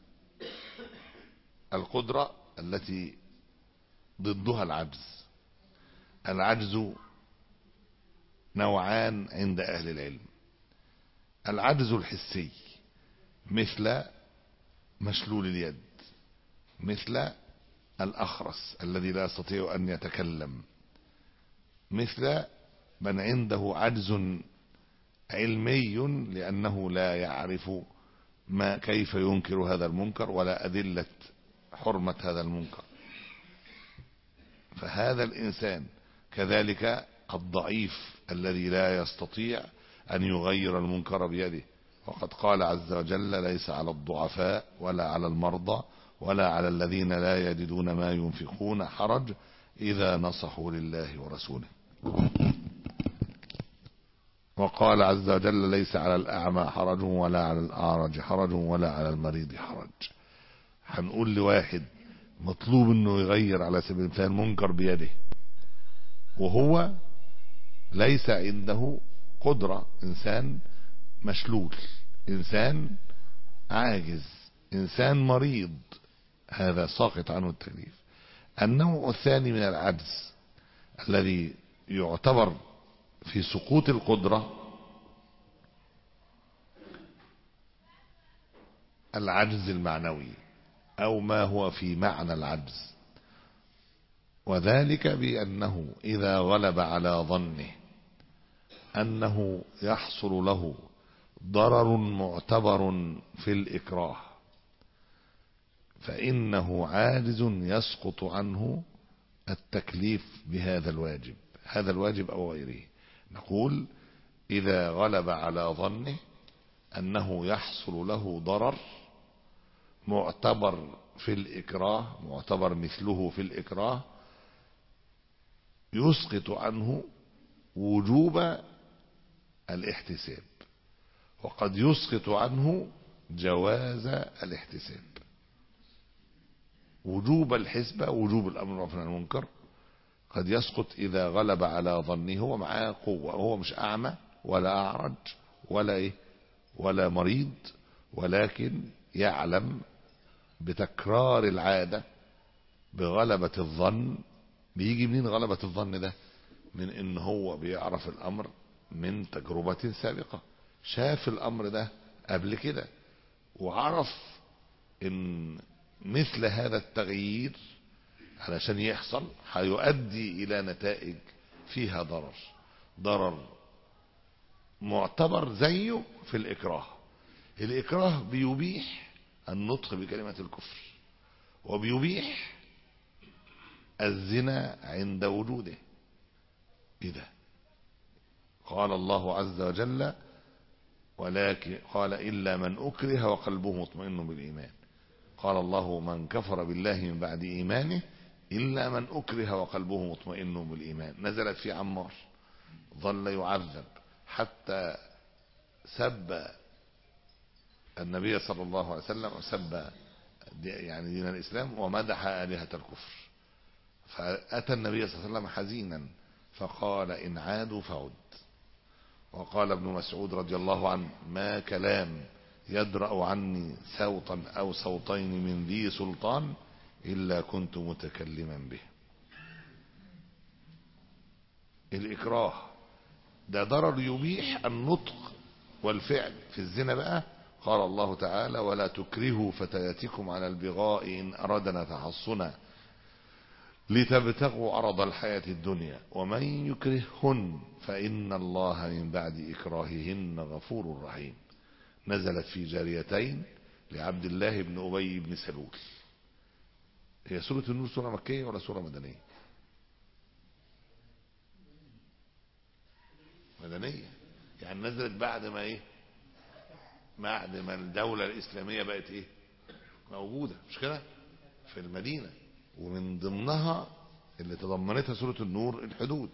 القدرة التي ضدها العجز. العجز نوعان عند أهل العلم: العجز الحسي مثل مشلول اليد، مثل الأخرس الذي لا يستطيع أن يتكلم، مثل من عنده عجز علمي لأنه لا يعرف ما كيف ينكر هذا المنكر ولا أدلة حرمة هذا المنكر. فهذا الإنسان كذلك الضعيف الذي لا يستطيع أن يغير المنكر بيده، وقد قال عز وجل ليس على الضعفاء ولا على المرضى ولا على الذين لا يجدون ما ينفقون حرج إذا نصحوا لله ورسوله. وقال عز وجل ليس على الأعمى حرج ولا على الأعرج حرج ولا على المريض حرج. هنقول لواحد مطلوب انه يغير على سبيل المثال منكر بيده وهو ليس عنده قدرة، انسان مشلول، انسان عاجز، انسان مريض، هذا ساقط عنه التكليف. النوع الثاني من العجز الذي يعتبر في سقوط القدرة العجز المعنوي، أو ما هو في معنى العجز، وذلك بأنه إذا غلب على ظنه أنه يحصل له ضرر معتبر في الإكراه فإنه عاجز يسقط عنه التكليف بهذا الواجب، هذا الواجب أو غيره. نقول إذا غلب على ظنه أنه يحصل له ضرر معتبر في الإكراه، معتبر مثله في الإكراه، يسقط عنه وجوب الاحتساب، وقد يسقط عنه جواز الاحتساب. وجوب الحسبة، وجوب الأمر بالمعروف والنهي عن المنكر، قد يسقط إذا غلب على ظنه، هو معاه قوة، هو مش أعمى ولا أعرج ولا إيه ولا مريض، ولكن يعلم بتكرار العادة بغلبة الظن. بيجي منين غلبة الظن ده؟ من ان هو بيعرف الامر من تجربة سابقة، شاف الامر ده قبل كده وعرف ان مثل هذا التغيير علشان يحصل هيؤدي الى نتائج فيها ضرر، ضرر معتبر زيه في الاكراه. الاكراه بيبيح النطق بكلمة الكفر، وبيبيح الزنا عند وجوده. إذا قال الله عز وجل ولكن قال إلا من أكره وقلبه مطمئن بالإيمان، قال الله من كفر بالله من بعد إيمانه إلا من أكره وقلبه مطمئن بالإيمان. نزلت في عمار، ظل يعذب حتى سب النبي صلى الله عليه وسلم وسب يعني دين الإسلام ومدح آلهة الكفر، فأتى النبي صلى الله عليه وسلم حزينا فقال إن عادوا فعد. وقال ابن مسعود رضي الله عنه ما كلام يدرأ عني صوتا أو صوتين من ذي سلطان إلا كنت متكلما به. الإكراه ده ضرر يبيح النطق والفعل. في الزنا بقى قال الله تعالى ولا تكرهوا فتياتكم على البغاء إن أردنا تحصنا لتبتغوا عرض الحياة الدنيا ومن يكرههن فإن الله من بعد إكراههن غفور رحيم. نزلت في جاريتين لعبد الله بن أبي بن سلول. هي سورة النور سورة مكية ولا سورة مدنية؟ مدنية، يعني نزلت بعد ما ايه، بعد ما الدولة الإسلامية بقت ايه موجودة، مش كده، في المدينة. ومن ضمنها اللي تضمنتها سورة النور الحدود،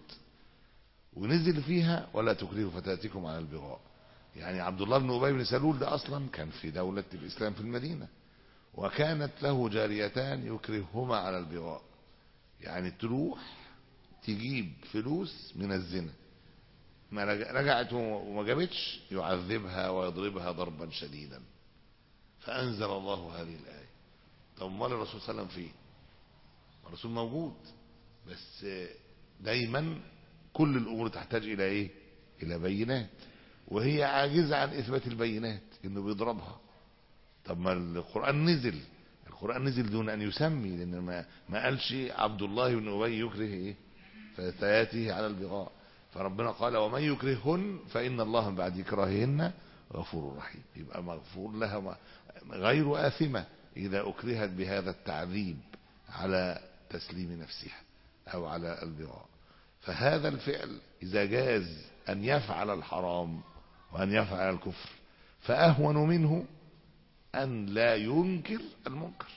ونزل فيها ولا تكرهوا فتياتكم على البغاء. يعني عبد الله بن أبي بن سلول ده أصلا كان في دولة الإسلام في المدينة، وكانت له جاريتان يكرههما على البغاء، يعني تروح تجيب فلوس من الزنا، ما رجعت وما جابتش يعذبها ويضربها ضربا شديدا. فأنزل الله هذه الآية. طب امال الرسول صلى الله عليه وسلم فيه؟ الرسول موجود، بس دايما كل الأمور تحتاج إلى إيه؟ إلى بينات، وهي عاجزة عن إثبات البينات، إنه بيضربها. طب ما القرآن نزل، القرآن نزل دون أن يسمي، لأن ما, ما قالش عبد الله بن أبي يكره إيه فتياته على البغاء، فربنا قال ومن يكرههن فإن الله من بعد إكراههن غفور رحيم. يبقى مغفور لها غير آثمة إذا أكرهت بهذا التعذيب على تسليم نفسها أو على البغاء. فهذا الفعل إذا جاز أن يفعل الحرام وأن يفعل الكفر، فأهون منه أن لا ينكر المنكر،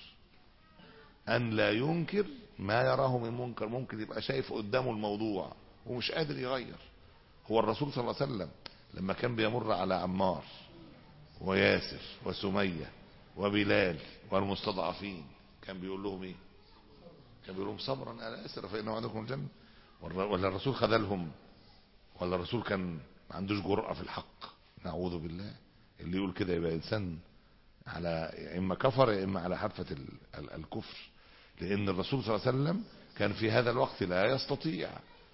أن لا ينكر ما يراه من منكر. ممكن يبقى شايف قدامه الموضوع ومش قادر يغير. هو الرسول صلى الله عليه وسلم لما كان بيمر على عمار وياسر وسمية وبلال والمستضعفين كان بيقول لهم ايه؟ كان بيقول لهم صبرا على ياسر فإن وعدكم الجنة. ولا الرسول خذلهم؟ ولا الرسول كان ما عندوش جرأة في الحق؟ نعوذ بالله. اللي يقول كده يبقى إنسان على إما كفر إما على حافة الكفر، لأن الرسول صلى الله عليه وسلم كان في هذا الوقت لا يستطيع،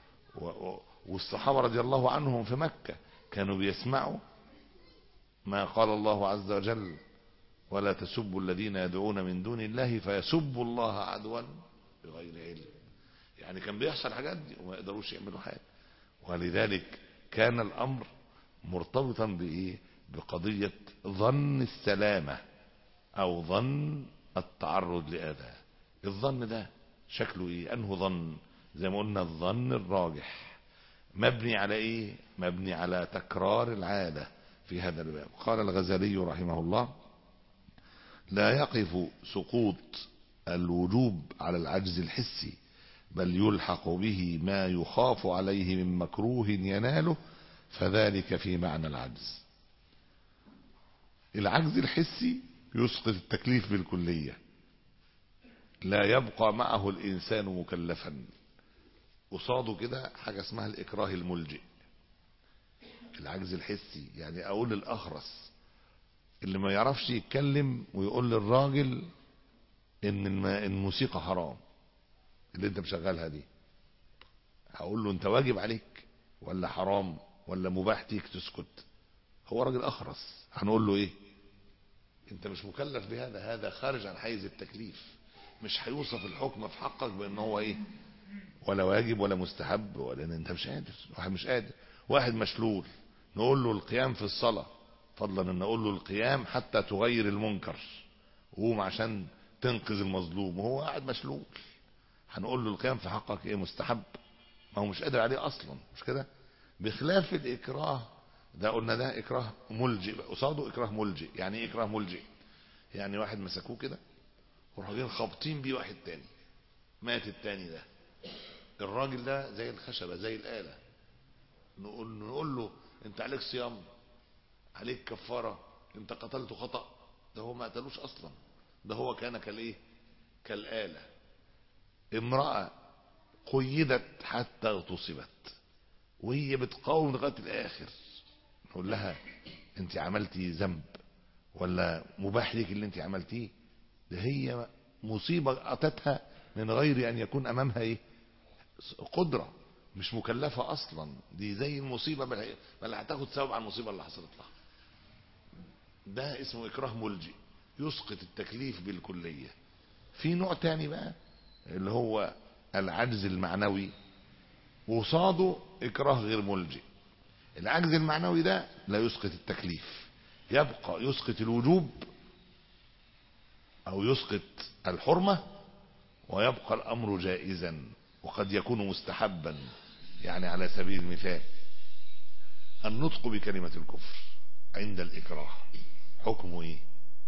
والصحابة رضي الله عنهم في مكة كانوا بيسمعوا ما قال الله عز وجل ولا تسبوا الذين يدعون من دون الله فيسبوا الله عدوا بغير علم. يعني كان بيحصل حاجات دي وما يقدروش يعملوا حاجة. ولذلك كان الأمر مرتبطا بإيه؟ بقضية ظن السلامة أو ظن التعرض لأذى. الظن ده شكله إيه؟ أنه ظن زي ما قلنا الظن الراجح مبني على إيه؟ مبني على تكرار العادة في هذا الباب. قال الغزالي رحمه الله لا يقف سقوط الوجوب على العجز الحسي، بل يلحق به ما يخاف عليه من مكروه يناله، فذلك في معنى العجز. العجز الحسي يسقط التكليف بالكلية، لا يبقى معه الإنسان مكلفا. قصاده كده حاجة اسمها الإكراه الملجئ. العجز الحسي يعني أقول للأخرس اللي ما يعرفش يتكلم ويقول للراجل إن الموسيقى حرام اللي انت مشغلها دي، هقول له انت واجب عليك ولا حرام ولا مباح تيك تسكت؟ هو راجل أخرس، هنقول له ايه؟ انت مش مكلف بهذا، هذا خارج عن حيز التكليف. مش هيوصف الحكم في حقك بان هو ايه؟ ولا واجب ولا مستحب، ولا ان انت مش قادر. واحد مش قادر، واحد مشلول، نقول له القيام في الصلاة، فضلا ان نقول له القيام حتى تغير المنكر، قوم عشان تنقذ المظلوم وهو قاعد مشلول، هنقول له القيام في حقك ايه؟ مستحب، ما هو مش قادر عليه اصلا، مش كده؟ بخلاف الاكراه ده، قلنا ده اكراه ملجئ، قصاده اكراه ملجئ. يعني ايه اكراه ملجئ؟ يعني واحد مسكوه كده وراجلين خابطين بيه واحد تاني، مات التاني ده، الراجل ده زي الخشبة زي الآلة، نقول نقول له انت عليك صيام، عليك كفارة، انت قتلت خطأ، ده هو ما قتلوش اصلا، ده هو كان كالايه كالآلة. امرأة قيدت حتى اغتصبت وهي بتقاوم لغاية الاخر، نقول لها انت عملتي ذنب ولا مباح لك اللي انت عملتيه؟ ده هي مصيبة اتتها من غير ان يكون امامها ايه قدرة، مش مكلفة اصلا، دي زي المصيبة بل هتاخد ثواب على المصيبة اللي حصلت لها. ده اسمه اكراه ملجئ يسقط التكليف بالكلية. في نوع تاني بقى اللي هو العجز المعنوي، وصاده اكراه غير ملجئ. العجز المعنوي ده لا يسقط التكليف، يبقى يسقط الوجوب او يسقط الحرمة، ويبقى الامر جائزا وقد يكون مستحبا. يعني على سبيل المثال النطق بكلمة الكفر عند الإكراه حكمه ايه؟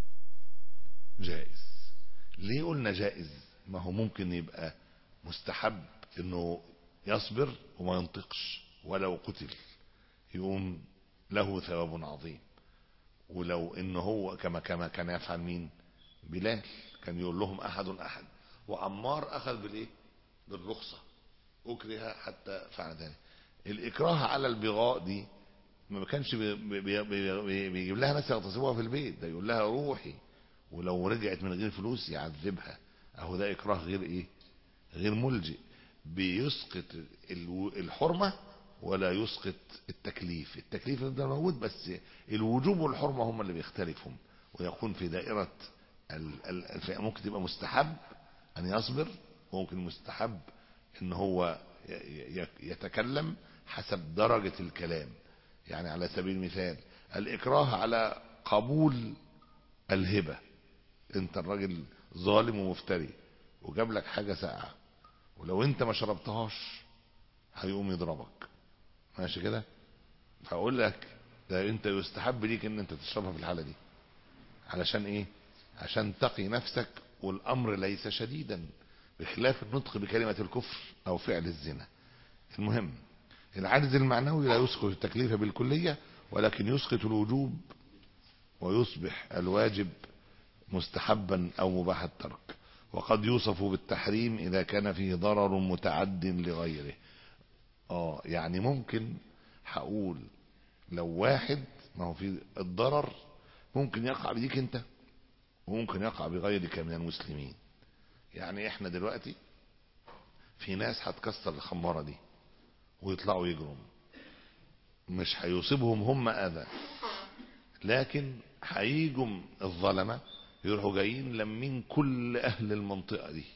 جائز. ليه قلنا جائز؟ ما هو ممكن يبقى مستحب انه يصبر وما ينطقش ولو قتل يقوم له ثواب عظيم، ولو انه هو كما كما كان يفعل مين؟ بلال، كان يقول لهم احد احد، وعمار اخذ بالايه؟ بالرخصة، اكره حتى فعل ذلك. الاكراه على البغاء دي ما كانش بي بي بي بيجيب لها ناس يغتصبوها في البيت، ده يقول لها روحي، ولو رجعت من غير فلوس يعذبها. اهو ده اكراه غير ايه؟ غير ملجئ، بيسقط الحرمة ولا يسقط التكليف. التكليف ده موجود، بس الوجوب والحرمة هم اللي بيختلفهم ويكون في دائرة ال ال ممكن تبقى مستحب ان يصبر، وممكن مستحب ان هو يتكلم حسب درجة الكلام. يعني على سبيل المثال الإكراه على قبول الهبة، انت الراجل ظالم ومفتري وجاب لك حاجة ساقعة، ولو انت ما شربتهاش هيقوم يضربك، ماشي كده؟ فاقول لك ده انت يستحب ليك ان انت تشربها في الحالة دي. علشان ايه؟ عشان تقي نفسك، والامر ليس شديدا بخلاف النطق بكلمة الكفر او فعل الزنا. المهم العجز المعنوي لا يسقط التكليف بالكلية، ولكن يسقط الوجوب ويصبح الواجب مستحبا او مباح الترك. وقد يوصف بالتحريم اذا كان فيه ضرر متعد لغيره. اه يعني ممكن هقول لو واحد، ما هو في الضرر ممكن يقع بيك انت وممكن يقع بغيرك من المسلمين. يعني احنا دلوقتي في ناس هتكسر الخمارة دي ويطلعوا يجروا، مش هيصيبهم هم اذى، لكن هيجوا الظلمة يروحوا جايين لمين كل اهل المنطقة دي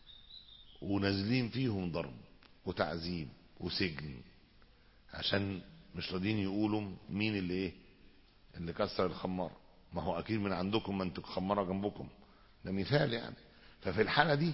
ونازلين فيهم ضرب وتعذيب وسجن، عشان مش راضيين يقولوا مين اللي ايه اللي كسر الخمارة. ما هو اكيد من عندكم، ما انتوا خمارة جنبكم، ده مثال يعني. ففي الحالة دي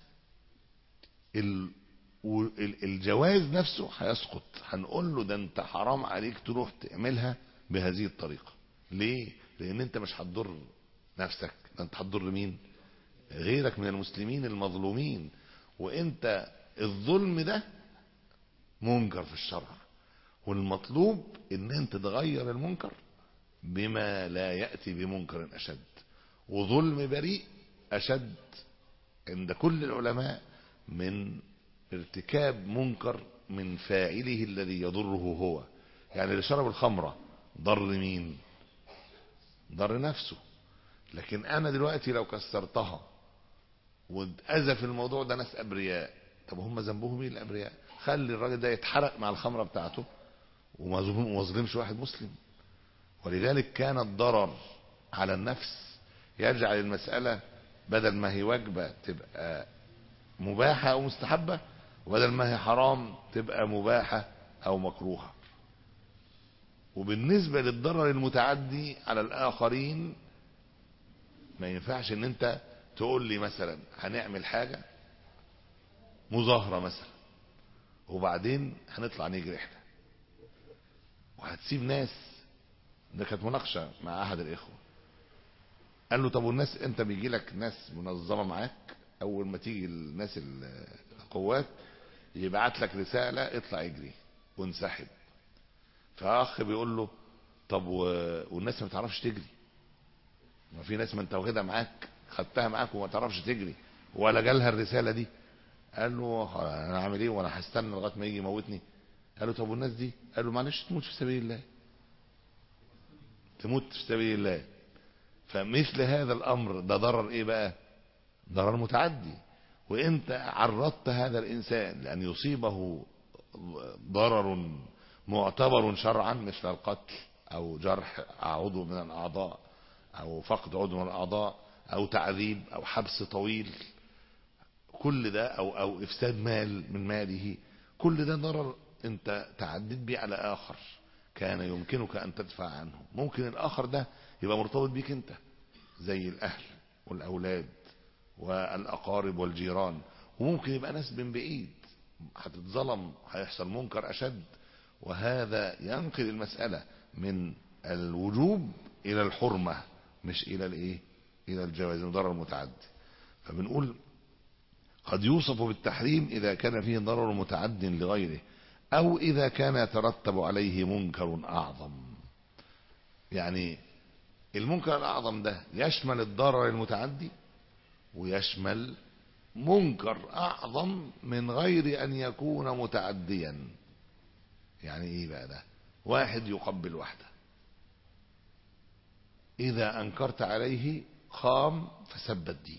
ال الجواز نفسه هيسقط، هنقول له ده انت حرام عليك تروح تعملها بهذه الطريقة. ليه؟ لان انت مش هتضر نفسك، ده انت هتضر مين؟ غيرك من المسلمين المظلومين. وانت الظلم ده منكر في الشرع، والمطلوب ان انت تغير المنكر بما لا يأتي بمنكر اشد. وظلم بريء اشد عند كل العلماء من ارتكاب منكر من فاعله الذي يضره هو. يعني اللي شرب الخمرة ضر مين؟ ضر نفسه. لكن انا دلوقتي لو كسرتها واتأذى في الموضوع ده ناس ابرياء، طب هم ذنبهم ايه الابرياء؟ خلي الراجل ده يتحرق مع الخمرة بتاعته وما ظلمش واحد مسلم. ولذلك كان الضرر على النفس يجعل المسألة بدل ما هي واجبة تبقى مباحة او مستحبة، وبدل ما هي حرام تبقى مباحة او مكروهة. وبالنسبة للضرر المتعدي على الاخرين ما ينفعش ان انت تقول لي مثلا هنعمل حاجة مظاهرة مثلا وبعدين هنطلع نجري احنا وهتسيب ناس. ده كانت مناقشة مع احد الاخوة، قال له طب والناس انت بيجي لك ناس منظمة معاك، اول ما تيجي الناس القوات يبعت لك رسالة اطلع اجري وانسحب. فاخ بيقول له طب والناس ما بتعرفش تجري، ما في ناس ما انت واخدها معاك، خدتها معاك وما تعرفش تجري ولا جالها الرسالة دي. قال له انا هعمل ايه وانا هستنى لغايه ما يجي يموتني؟ قال له طب والناس دي؟ قال له معلش تموت في سبيل الله، تموت في سبيل الله. فمثل هذا الامر ده ضرر ايه بقى؟ ضرر متعدي. وانت عرضت هذا الانسان لان يصيبه ضرر معتبر شرعا مثل القتل او جرح عضو من الاعضاء او فقد عضو من الاعضاء او تعذيب او حبس طويل، كل ده او او افساد مال من ماله، كل ده ضرر انت تعديت بيه على اخر كان يمكنك ان تدفع عنه. ممكن الاخر ده يبقى مرتبط بيك انت زي الاهل والاولاد والاقارب والجيران، وممكن يبقى ناس من بعيد هتتظلم، هيحصل منكر اشد، وهذا ينقل المسألة من الوجوب الى الحرمة مش الى الايه، الى الجواز، ضرر متعدي. فبنقول قد يوصف بالتحريم اذا كان فيه ضرر متعد لغيره او اذا كان يترتب عليه منكر اعظم. يعني المنكر الاعظم ده يشمل الضرر المتعدي ويشمل منكر اعظم من غير ان يكون متعديا. يعني ايه بقى ده؟ واحد يقبل واحدة، اذا انكرت عليه قام فسب الدين،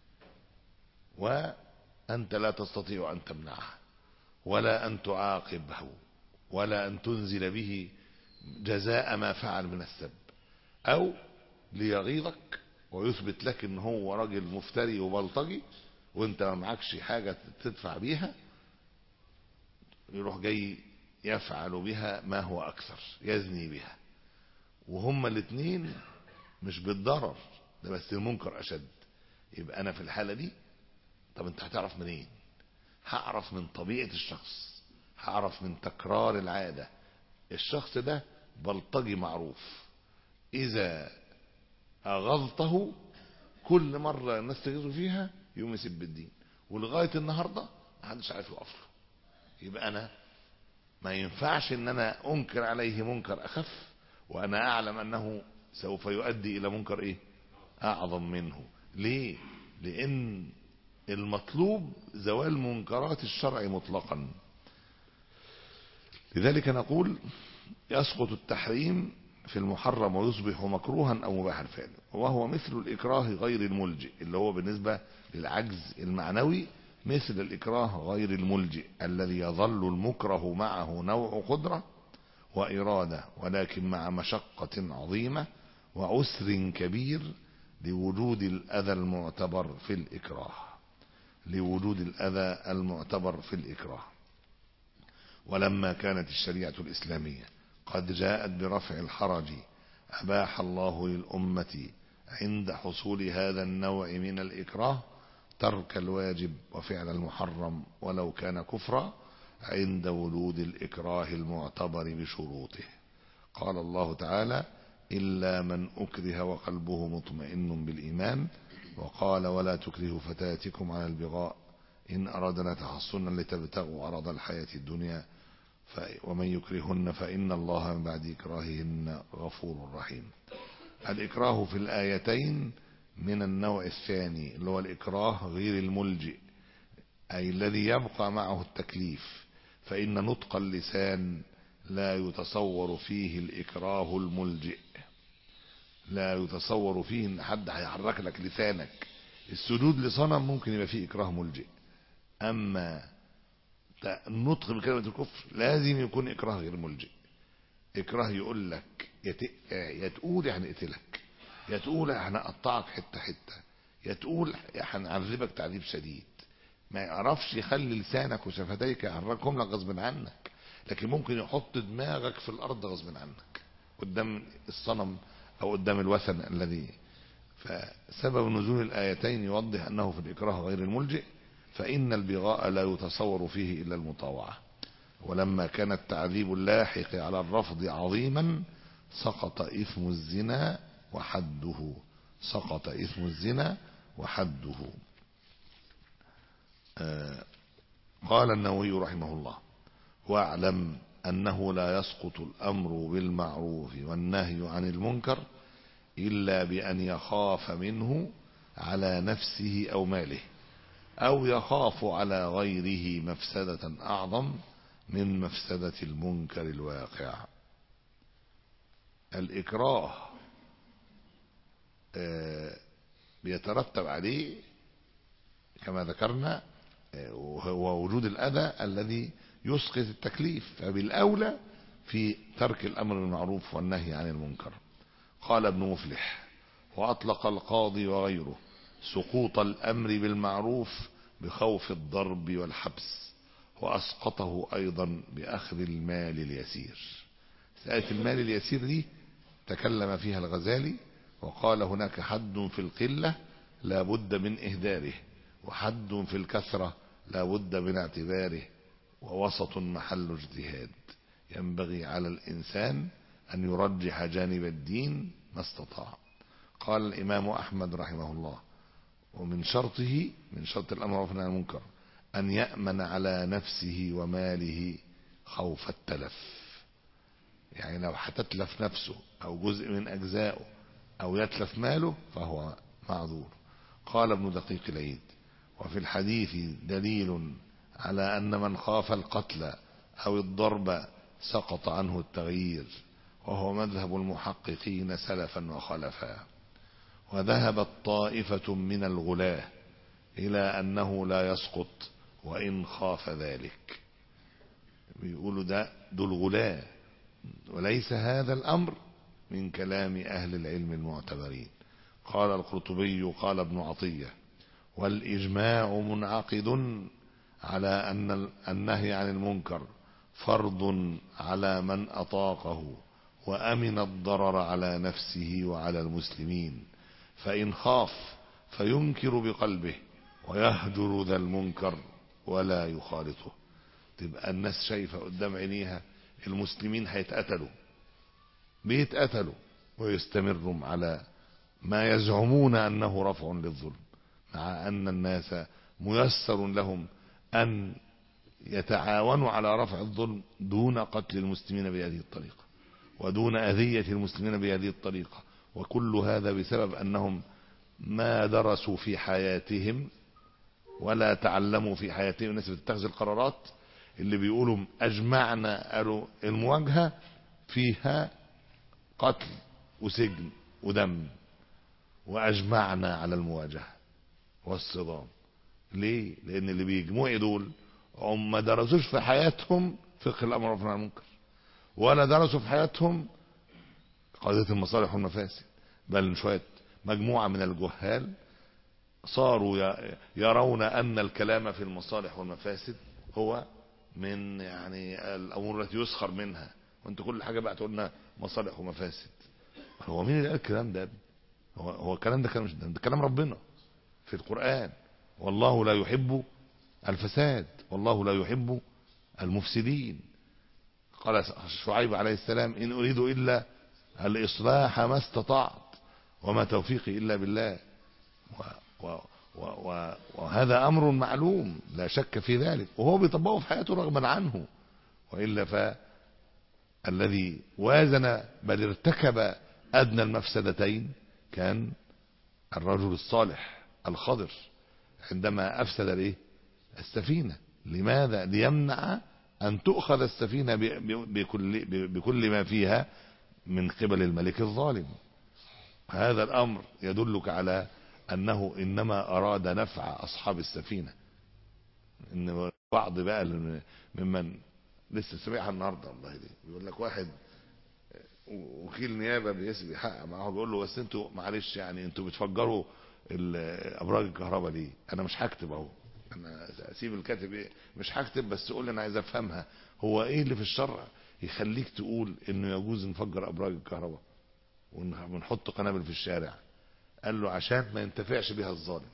وانت لا تستطيع ان تمنعه ولا ان تعاقبه ولا ان تنزل به جزاء ما فعل من السب، او ليغيظك ويثبت لك ان هو راجل مفتري وبلطجي وانت ما معكش حاجة تدفع بيها، يروح جاي يفعل بها ما هو اكثر، يزني بها. وهما الاثنين مش بالضرر ده، بس المنكر اشد. يبقى انا في الحالة دي، طب انت هتعرف منين؟ هعرف من طبيعة الشخص، هعرف من تكرار العادة. الشخص ده بلطجي معروف، اذا اغضته كل مرة الناس تغيظه فيها يوم يسب الدين، ولغاية النهاردة محدش عارف يقف له. يبقى انا ما ينفعش ان انا انكر عليه منكر اخف وانا اعلم انه سوف يؤدي الى منكر ايه اعظم منه. ليه؟ لان المطلوب زوال منكرات الشرع مطلقا. لذلك نقول يسقط التحريم في المحرم ويصبح مكروها او مباحا فعلا، وهو مثل الاكراه غير الملجئ، اللي هو بالنسبة للعجز المعنوي مثل الإكراه غير الملجئ الذي يظل المكره معه نوع قدرة وإرادة ولكن مع مشقة عظيمة وعسر كبير لوجود الأذى المعتبر في الإكراه لوجود الأذى المعتبر في الإكراه. ولما كانت الشريعة الإسلامية قد جاءت برفع الحرج أباح الله للأمة عند حصول هذا النوع من الإكراه ترك الواجب وفعل المحرم ولو كان كفرا عند وجود الإكراه المعتبر بشروطه. قال الله تعالى إلا من أكره وقلبه مطمئن بالإيمان، وقال ولا تكرهوا فتياتكم على البغاء إن أردنا تحصنا لتبتغوا عرض الحياة الدنيا ومن يكرهن فإن الله من بعد إكراههن غفور رحيم. الإكراه في الآيتين من النوع الثاني اللي هو الإكراه غير الملجئ، أي الذي يبقى معه التكليف، فإن نطق اللسان لا يتصور فيه الإكراه الملجئ، لا يتصور فيه ان حد هيحرك لك لسانك. السجود لصنم ممكن يبقى فيه إكراه ملجئ، أما النطق بكلمة الكفر لازم يكون إكراه غير ملجئ. إكراه يقول لك يا تقول يعني اقتلك، يا تقول هنقطعك حتة حتة، يا تقول هنعذبك تعذيب شديد. ما يعرفش يخلي لسانك وشفتيك يحركهم لك غصب عنك، لكن ممكن يحط دماغك في الأرض غصب عنك قدام الصنم أو قدام الوثن الذي. فسبب نزول الآيتين يوضح أنه في الإكراه غير الملجئ، فإن البغاء لا يتصور فيه إلا المطاوعة. ولما كان التعذيب اللاحق على الرفض عظيما سقط إثم الزنا وحده سقط إثم الزنا وحده. آه قال النووي رحمه الله واعلم أنه لا يسقط الأمر بالمعروف والنهي عن المنكر إلا بأن يخاف منه على نفسه أو ماله، أو يخاف على غيره مفسدة أعظم من مفسدة المنكر الواقع. الإكراه بيترتب عليه كما ذكرنا هو وجود الأذى الذي يسقط التكليف، فبالأولى في ترك الأمر بالمعروف والنهي عن المنكر. قال ابن مفلح: وأطلق القاضي وغيره سقوط الأمر بالمعروف بخوف الضرب والحبس، وأسقطه أيضا بأخذ المال اليسير. سألة المال اليسير دي تكلم فيها الغزالي وقال: هناك حد في القلة لا بد من إهداره، وحد في الكثرة لا بد من اعتباره، ووسط محل اجتهاد. ينبغي على الإنسان أن يرجح جانب الدين ما استطاع. قال الإمام أحمد رحمه الله: ومن شرطه من شرط الأمر بالمعروف والنهي عن المنكر أن يأمن على نفسه وماله خوف التلف. يعني لو هتتلف نفسه أو جزء من أجزائه أو يتلف ماله فهو معذور. قال ابن دقيق العيد: وفي الحديث دليل على أن من خاف القتل أو الضرب سقط عنه التغيير، وهو مذهب المحققين سلفا وخلفا. وذهبت طائفة من الغلاة إلى أنه لا يسقط وإن خاف ذلك. بيقولوا ده دول غلاة، وليس هذا الأمر من كلام أهل العلم المعتبرين. قال القرطبي قال ابن عطية: والإجماع منعقد على أن النهي عن المنكر فرض على من أطاقه وأمن الضرر على نفسه وعلى المسلمين، فإن خاف فينكر بقلبه ويهجر ذا المنكر ولا يخالطه. تبقى الناس شايفة قدام عينيها المسلمين هيتقتلوا، بيتقتلوا ويستمروا على ما يزعمون أنه رفع للظلم، مع أن الناس ميسر لهم أن يتعاونوا على رفع الظلم دون قتل المسلمين بهذه الطريقة ودون أذية المسلمين بهذه الطريقة. وكل هذا بسبب أنهم ما درسوا في حياتهم ولا تعلموا في حياتهم. الناس بتتخذ القرارات اللي بيقولوا أجمعنا، قالوا المواجهة فيها قتل وسجن ودم، وأجمعنا على المواجهة والصدام. ليه؟ لأن اللي بيجمعوا دول هم ما درسوش في حياتهم فقه الأمر بالمعروف والنهي عن المنكر، ولا درسوا في حياتهم قضية المصالح والمفاسد، بل شوية مجموعة من الجهال صاروا يرون أن الكلام في المصالح والمفاسد هو من يعني الأمور التي يسخر منها، وانت كل حاجة بقى تقولنا مصالح ومفاسد. هو مين اللي قال الكلام ده؟ هو هو الكلام ده كلام مش ده, ده كلام ربنا في القرآن: والله لا يحب الفساد والله لا يحب المفسدين. قال شعيب عليه السلام: إن أريد إلا الإصلاح ما استطعت وما توفيقي إلا بالله. و و و و وهذا أمر معلوم لا شك في ذلك، وهو بيطبقه في حياته رغما عنه، وإلا فالذي وازن بل ارتكب أدنى المفسدتين كان الرجل الصالح الخضر عندما أفسد ليه السفينة. لماذا؟ ليمنع أن تؤخذ السفينة بكل, بكل ما فيها من قبل الملك الظالم. هذا الأمر يدلك على أنه إنما أراد نفع أصحاب السفينة. إن بعض بقى ممن لسه سمعها النهارده والله دي بيقول لك واحد وكيل نيابة بيسبي حق معه، بيقول له: بس انتوا معلش يعني انتوا بتفجروا ابراج الكهرباء ليه؟ انا مش هكتب اهو، انا اسيب الكاتب ايه مش هكتب، بس قول لي انا عايز افهمها، هو ايه اللي في الشرع يخليك تقول انه يجوز نفجر ابراج الكهرباء ونحط قنابل في الشارع؟ قال له: عشان ما ينتفعش بها الظالم،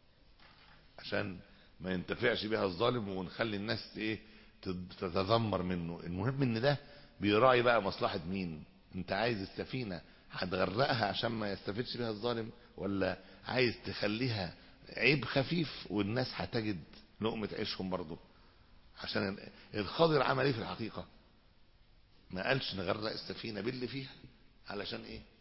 عشان ما ينتفعش بها الظالم ونخلي الناس ايه تتذمر منه. المهم ان ده بيراعي بقى مصلحة مين؟ انت عايز السفينة هتغرقها عشان ما يستفيدش بها الظالم، ولا عايز تخليها عيب خفيف والناس هتجد لقمة عيشهم برضو؟ عشان الخضر عمل ايه في الحقيقة؟ ما قالش نغرق السفينة باللي فيها، علشان ايه؟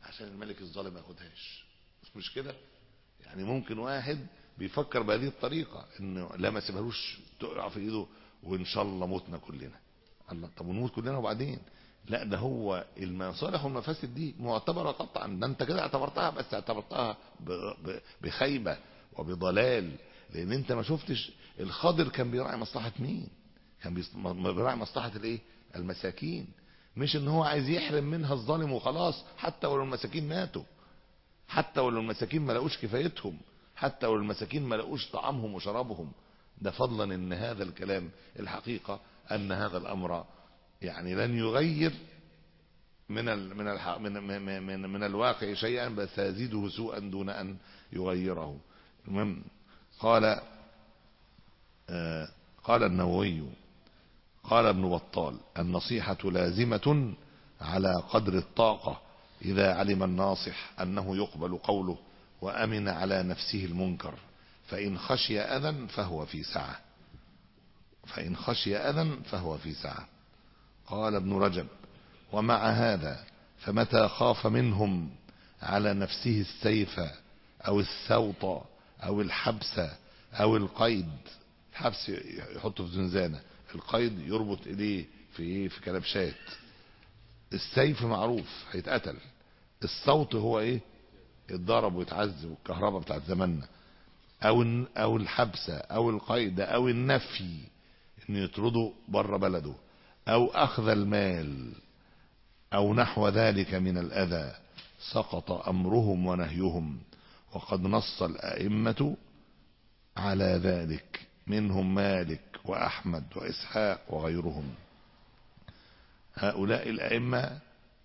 عشان الملك الظالم ما ياخدهاش. مش كده؟ يعني ممكن واحد بيفكر بهذه الطريقة انه لا ما سيبهالوش تقع في ايده وان شاء الله موتنا كلنا. الله، طب ونموت كلنا وبعدين؟ لا، ده هو المصالح والمفاسد دي معتبرة قطعا. ده انت كده اعتبرتها، بس اعتبرتها بخيبة وبضلال، لان انت ما شفتش الخضر كان بيراعي مصلحة مين. كان بيراعي مصلحة الايه؟ المساكين. مش ان هو عايز يحرم منها الظالم وخلاص، حتى ولو المساكين ماتوا، حتى ولو المساكين ما لقوش كفايتهم، حتى ولو المساكين ما لقوش طعامهم وشرابهم. ده فضلا ان هذا الكلام الحقيقة ان هذا الامر يعني لن يغير من ال من ال من من من, من الواقع شيئا، بل سيزيده سوءا دون ان يغيره. المهم قال آه قال النووي قال ابن بطال: النصيحة لازمة على قدر الطاقة إذا علم الناصح أنه يقبل قوله وأمن على نفسه المنكر، فإن خشي أذى فهو في سعة فإن خشي أذى فهو في سعة. قال ابن رجب: ومع هذا فمتى خاف منهم على نفسه السيف أو السوط أو الحبس أو القيد، الحبس يحطه في زنزانة، القيد يربط إليه في إيه؟ في كلبشات. السيف معروف هيتقتل، الصوت هو إيه؟ يتضرب ويتعذب، والكهرباء بتاعت زماننا، أو أو الحبس أو القيد أو النفي، إنه يطرده بره بلده، أو أخذ المال أو نحو ذلك من الأذى، سقط أمرهم ونهيهم. وقد نص الأئمة على ذلك، منهم مالك وأحمد وإسحاق وغيرهم. هؤلاء الأئمة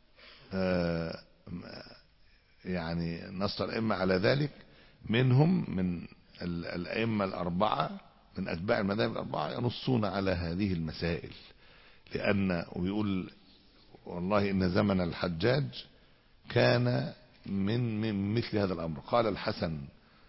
يعني نص الأئمة على ذلك، منهم من الأئمة الأربعة من أتباع المذاهب الأربعة ينصون على هذه المسائل، لأن ويقول والله إن زمن الحجاج كان من, من مثل هذا الأمر. قال الحسن: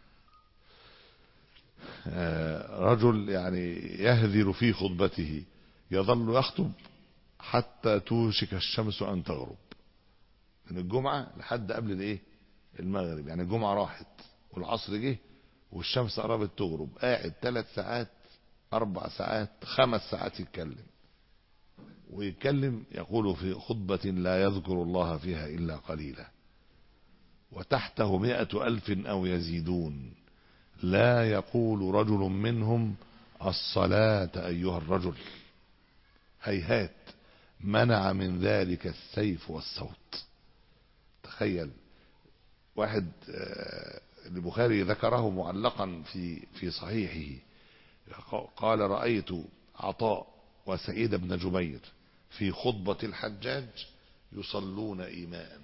رجل يعني يهذر في خطبته يظل يخطب حتى توشك الشمس أن تغرب، من الجمعة لحد قبل الايه؟ المغرب. يعني الجمعة راحت والعصر جه والشمس قربت تغرب، قاعد ثلاث ساعات أربع ساعات خمس ساعات يتكلم ويتكلم، يقول في خطبة لا يذكر الله فيها إلا قليلا، وتحته مئة ألف أو يزيدون، لا يقول رجل منهم الصلاة أيها الرجل، هيهات منع من ذلك السيف والصوت. تخيل واحد، البخاري ذكره معلقا في في صحيحه، قال: رأيت عطاء وسعيد بن جبير في خطبة الحجاج يصلون إيماء.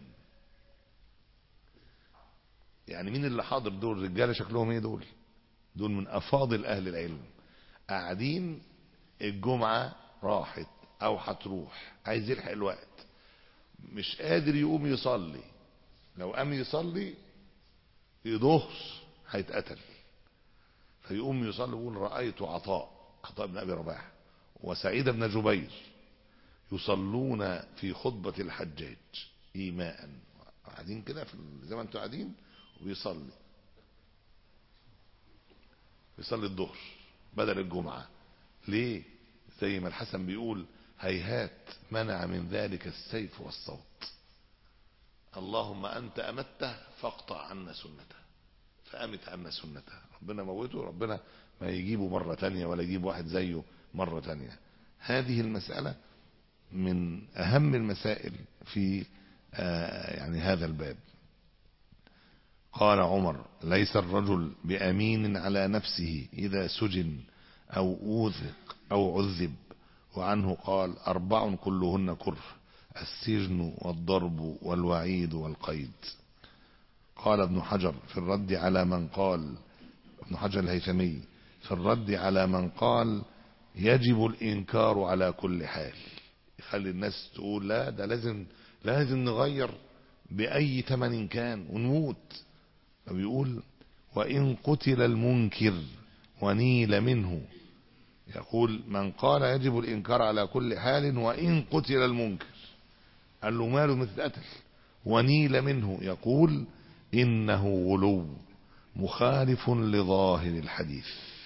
يعني مين اللي حاضر دول؟ رجاله شكلهم ايه دول؟ دول من افاضل اهل العلم، قاعدين الجمعة راحت او هتروح، عايز يلحق الوقت، مش قادر يقوم يصلي، لو قام يصلي ظهر هيتقتل، فيقوم يصلي يقول: رأيت عطاء عطاء بن ابي رباح وسعيد بن جبير يصلون في خطبة الحجاج إيماء، قاعدين كده زي ما انتوا قاعدين وبيصلي بيصلي الظهر بدل الجمعة. ليه؟ زي ما الحسن بيقول: هيهات منع من ذلك السيف والصوت، اللهم أنت أمته فاقطع عنا سنته، فأمت عنا سنته. ربنا موته، ربنا ما يجيبه مرة تانية ولا يجيب واحد زيه مرة تانية. هذه المسألة من أهم المسائل في آه يعني هذا الباب. قال عمر: ليس الرجل بأمين على نفسه إذا سجن أو أوثق أو عذب. وعنه قال: أربع كلهن كره: السجن والضرب والوعيد والقيد. قال ابن حجر في الرد على من قال ابن حجر الهيثمي في الرد على من قال يجب الإنكار على كل حال، يخلي الناس تقول لا ده لازم لازم نغير بأي ثمن كان ونموت. فبيقول: وإن قتل المنكر ونيل منه، يقول من قال يجب الإنكار على كل حال وإن قتل المنكر، قال له ماله ما تتقتل، ونيل منه يقول إنه غلو مخالف لظاهر الحديث.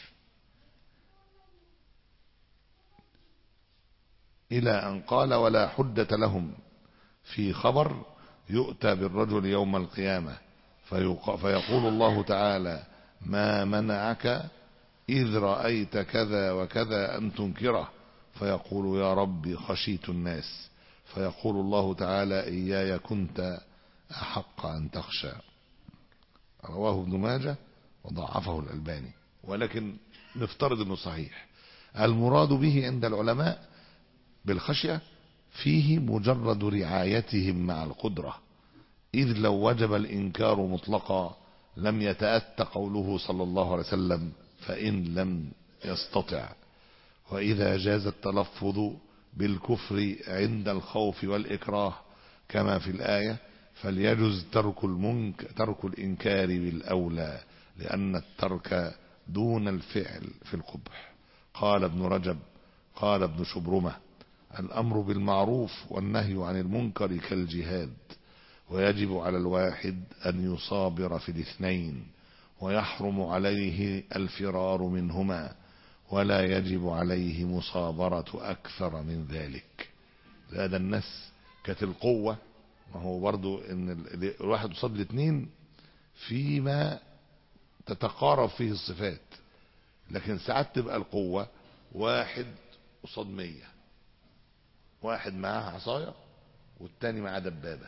إلى أن قال ولا حجة لهم في خبر يؤتى بالرجل يوم القيامة فيقول الله تعالى ما منعك إذ رأيت كذا وكذا أن تنكره، فيقول يا ربي خشيت الناس، فيقول الله تعالى إياي كنت أحق أن تخشى. رواه ابن ماجه وضعفه الألباني، ولكن نفترض أنه صحيح. المراد به عند العلماء بالخشية فيه مجرد رعايتهم مع القدرة، إذ لو وجب الإنكار مطلقا لم يتأتى قوله صلى الله عليه وسلم فإن لم يستطع. وإذا جاز التلفظ بالكفر عند الخوف والإكراه كما في الآية فليجز ترك المنك ترك الإنكار بالأولى، لأن الترك دون الفعل في القبح. قال ابن رجب قال ابن شبرمة الأمر بالمعروف والنهي عن المنكر كالجهاد، ويجب على الواحد أن يصابر في الاثنين، ويحرم عليه الفرار منهما، ولا يجب عليه مصابرة أكثر من ذلك. هذا الناس كانت القوة، ما هو برضو ان الواحد قصاد الاثنين فيما تتقارب فيه الصفات، لكن ساعات تبقى القوة واحد قصاد مية، واحد معاه عصاية والتاني معاه دبابة،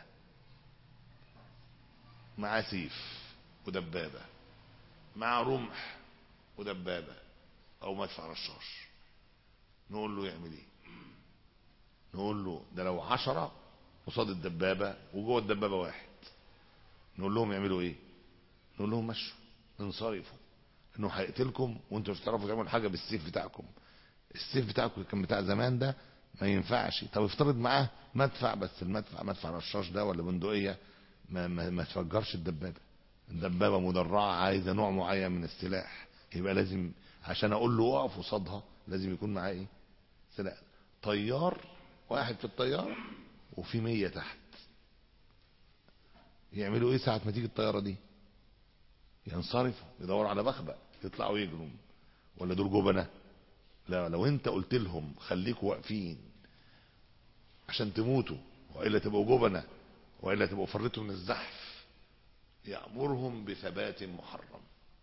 معاه سيف ودبابة، معاه رمح ودبابة او مدفع رشاش. نقول له يعمل ايه؟ نقول له ده لو عشرة قصاد الدبابة وجوه الدبابة واحد، نقول لهم يعملوا ايه؟ نقول لهم مشوا انصرفوا، انه هيقتلكم وانتوا مش هتعرفوا تعملوا حاجة بالسيف بتاعكم. السيف بتاعكم كان بتاع زمان ده ما ينفعش. طب افترض معاه مدفع، بس المدفع مدفع رشاش ده ولا بندقية ما, ما, ما تفجرش الدبابة. الدبابة مدرعة عايزة نوع معين من السلاح، يبقى لازم عشان اقول له اقف قصادها لازم يكون معاه ايه؟ سلاح. طيار واحد في الطيارة وفي مية تحت، يعملوا ايه ساعة ما تيجي الطيارة دي؟ ينصرفوا يدوروا على بخبة يطلعوا يجروا، ولا دول جبنة؟ لا، لو انت قلت لهم خليكوا واقفين عشان تموتوا وإلا تبقوا جبنة وإلا تبقوا فرتوا من الزحف، يأمرهم بثبات محرم.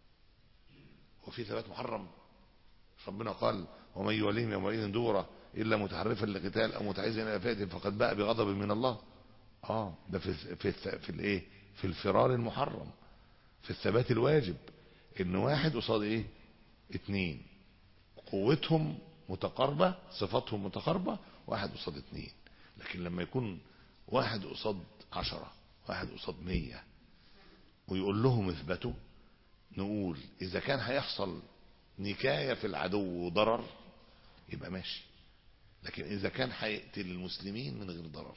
وفي ثبات محرم ربنا قال ومن يوليهم يومئذ دبره إلا متحرفا لقتال أو متعزا إلى فئة فقد باء بغضب من الله. اه ده في في في الايه؟ في الفرار المحرم، في الثبات الواجب، ان واحد قصاد ايه؟ اتنين، قوتهم متقاربة، صفاتهم متقاربة، واحد قصاد اتنين. لكن لما يكون واحد قصاد عشرة، واحد قصاد مية، ويقول لهم اثبتوا، نقول اذا كان هيحصل نكاية في العدو وضرر يبقى ماشي، لكن اذا كان هيقتل المسلمين من غير ضرر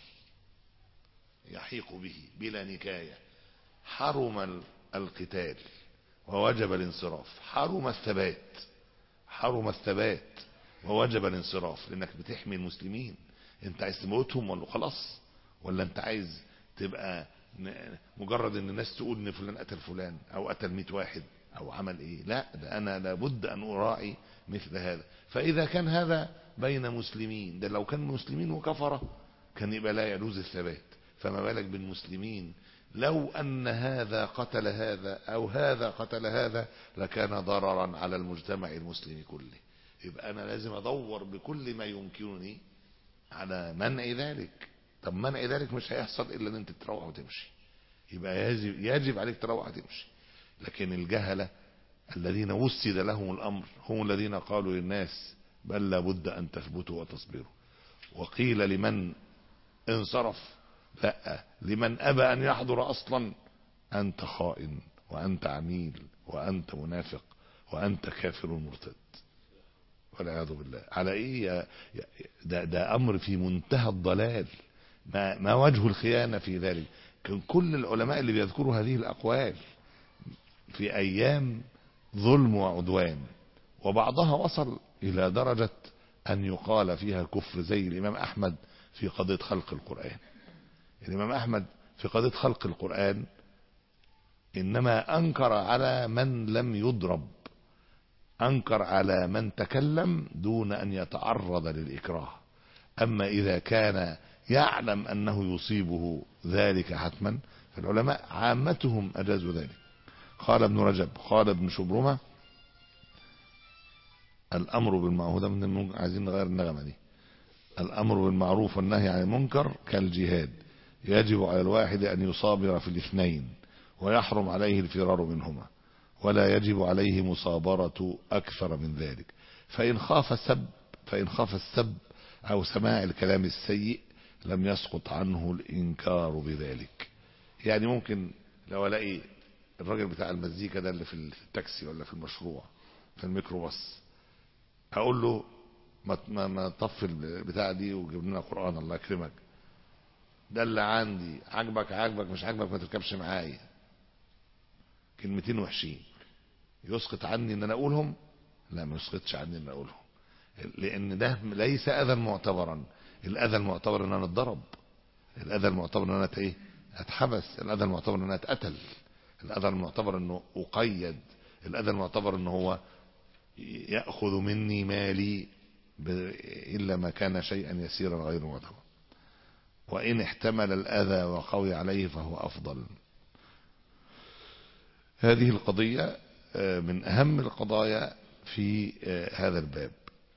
يحيق به بلا نكاية حرم القتال ووجب الانصراف، حرم الثبات حرم الثبات ووجب الانصراف، لانك بتحمي المسلمين. انت عايز تموتهم ولا خلاص، ولا انت عايز تبقى مجرد ان الناس تقول ان فلان قتل فلان او قتل مئة واحد او عمل ايه؟ لا، ده انا لابد ان اراعي مثل هذا. فاذا كان هذا بين مسلمين، ده لو كان مسلمين وكفرة كان يبقى لا يجوز الثبات، فما بالك بالمسلمين؟ لو ان هذا قتل هذا او هذا قتل هذا لكان ضررا على المجتمع المسلم كله. يبقى انا لازم ادور بكل ما يمكنني على منع ذلك. طب منع ذلك مش هيحصل الا ان انت تروح وتمشي، يبقى يجب, يجب عليك تروح وتمشي. لكن الجهلة الذين وسد لهم الامر هم الذين قالوا للناس بل لابد ان تثبتوا وتصبروا. وقيل لمن انصرف لا، لمن ابى ان يحضر اصلا انت خائن وانت عميل وانت منافق وانت كافر مرتد والعياذ بالله. على ايه؟ ده, ده امر في منتهى الضلال. ما, ما وجه الخيانة في ذلك؟ كان كل العلماء اللي بيذكروا هذه الاقوال في ايام ظلم وعدوان، وبعضها وصل الى درجة ان يقال فيها كفر، زي الامام احمد في قضية خلق القرآن. الامام احمد في قضية خلق القرآن إنما أنكر على من لم يضرب، أنكر على من تكلم دون أن يتعرض للإكراه. أما إذا كان يعلم أنه يصيبه ذلك حتما فالعلماء عامتهم أجازوا ذلك. قال ابن رجب قال ابن شبرمة الأمر بالمعروف، من المنكر عايزين نغير النغمة دي، الأمر بالمعروف والنهي عن المنكر كالجهاد، يجب على الواحد أن يصابر في الاثنين ويحرم عليه الفرار منهما، ولا يجب عليه مصابرة أكثر من ذلك. فإن خاف السب فإن خاف السب أو سماع الكلام السيء لم يسقط عنه الإنكار بذلك. يعني ممكن لو الاقي الراجل بتاع المزيكا ده اللي في التاكسي ولا في المشروع في الميكروباص اقول له ما ما, ما تطفي البتاع دي وجيب لنا قرآن الله يكرمك، ده اللي عندي، عاجبك عاجبك مش عاجبك ما تركبش معايا، كلمتين وحشين، يسقط عني ان انا اقولهم؟ لا، ما يسقطش عني ان اقولهم، لان ده ليس اذى معتبرا. الاذى المعتبر ان انا اتضرب، الاذى المعتبر ان انا ايه اتحبس، الاذى المعتبر ان انا اتقتل، الاذى المعتبر انه اقيد، الاذى المعتبر ان هو ياخذ مني مالي الا ما كان شيئا يسيرا غير معتبر. وان احتمل الاذى وقوي عليه فهو افضل. هذه القضية من اهم القضايا في هذا الباب.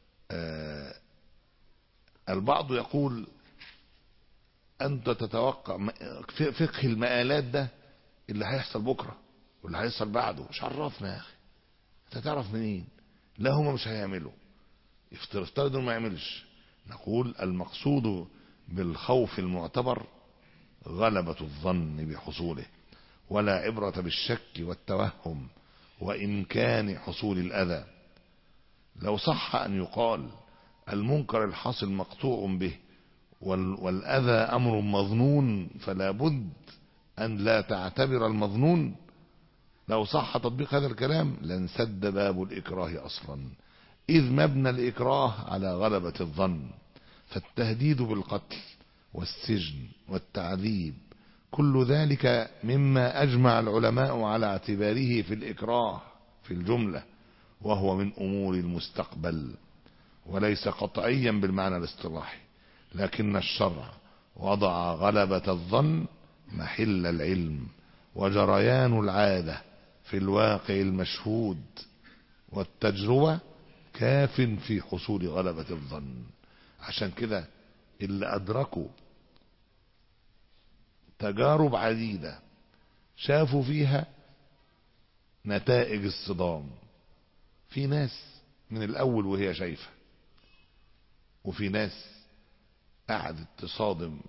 البعض يقول أنت تتوقع فقه المآلات ده اللي هيحصل بكرة واللي هيحصل بعده، مش عرفنا يا أخي، أنت تعرف منين؟ لا هم مش هيعملوا، افترض ما يعملش. نقول المقصود بالخوف المعتبر غلبة الظن بحصوله، ولا عبرة بالشك والتوهم وإمكان حصول الأذى. لو صح أن يقال المنكر الحاصل مقطوع به والأذى أمر مظنون فلا بد أن لا تعتبر المظنون، لو صح تطبيق هذا الكلام لانسد باب الإكراه أصلا، إذ مبنى الإكراه على غلبة الظن. فالتهديد بالقتل والسجن والتعذيب كل ذلك مما أجمع العلماء على اعتباره في الإكراه في الجملة، وهو من أمور المستقبل وليس قطعيا بالمعنى الاصطلاحي، لكن الشرع وضع غلبة الظن محل العلم وجريان العادة في الواقع المشهود، والتجربة كاف في حصول غلبة الظن. عشان كده اللي أدركوا تجارب عديدة شافوا فيها نتائج الصدام، في ناس من الأول وهي شايفة، وفي ناس قعدت تصادم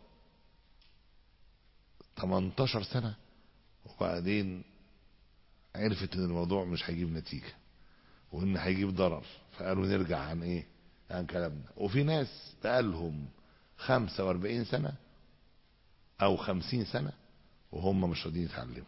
تمنتاشر سنة وبعدين عرفت ان الموضوع مش هيجيب نتيجة وان هيجيب ضرر، فقالوا نرجع عن ايه عن كلامنا. وفي ناس بقالهم خمسة واربعين سنة او خمسين سنة وهم مش راضيين يتعلموا.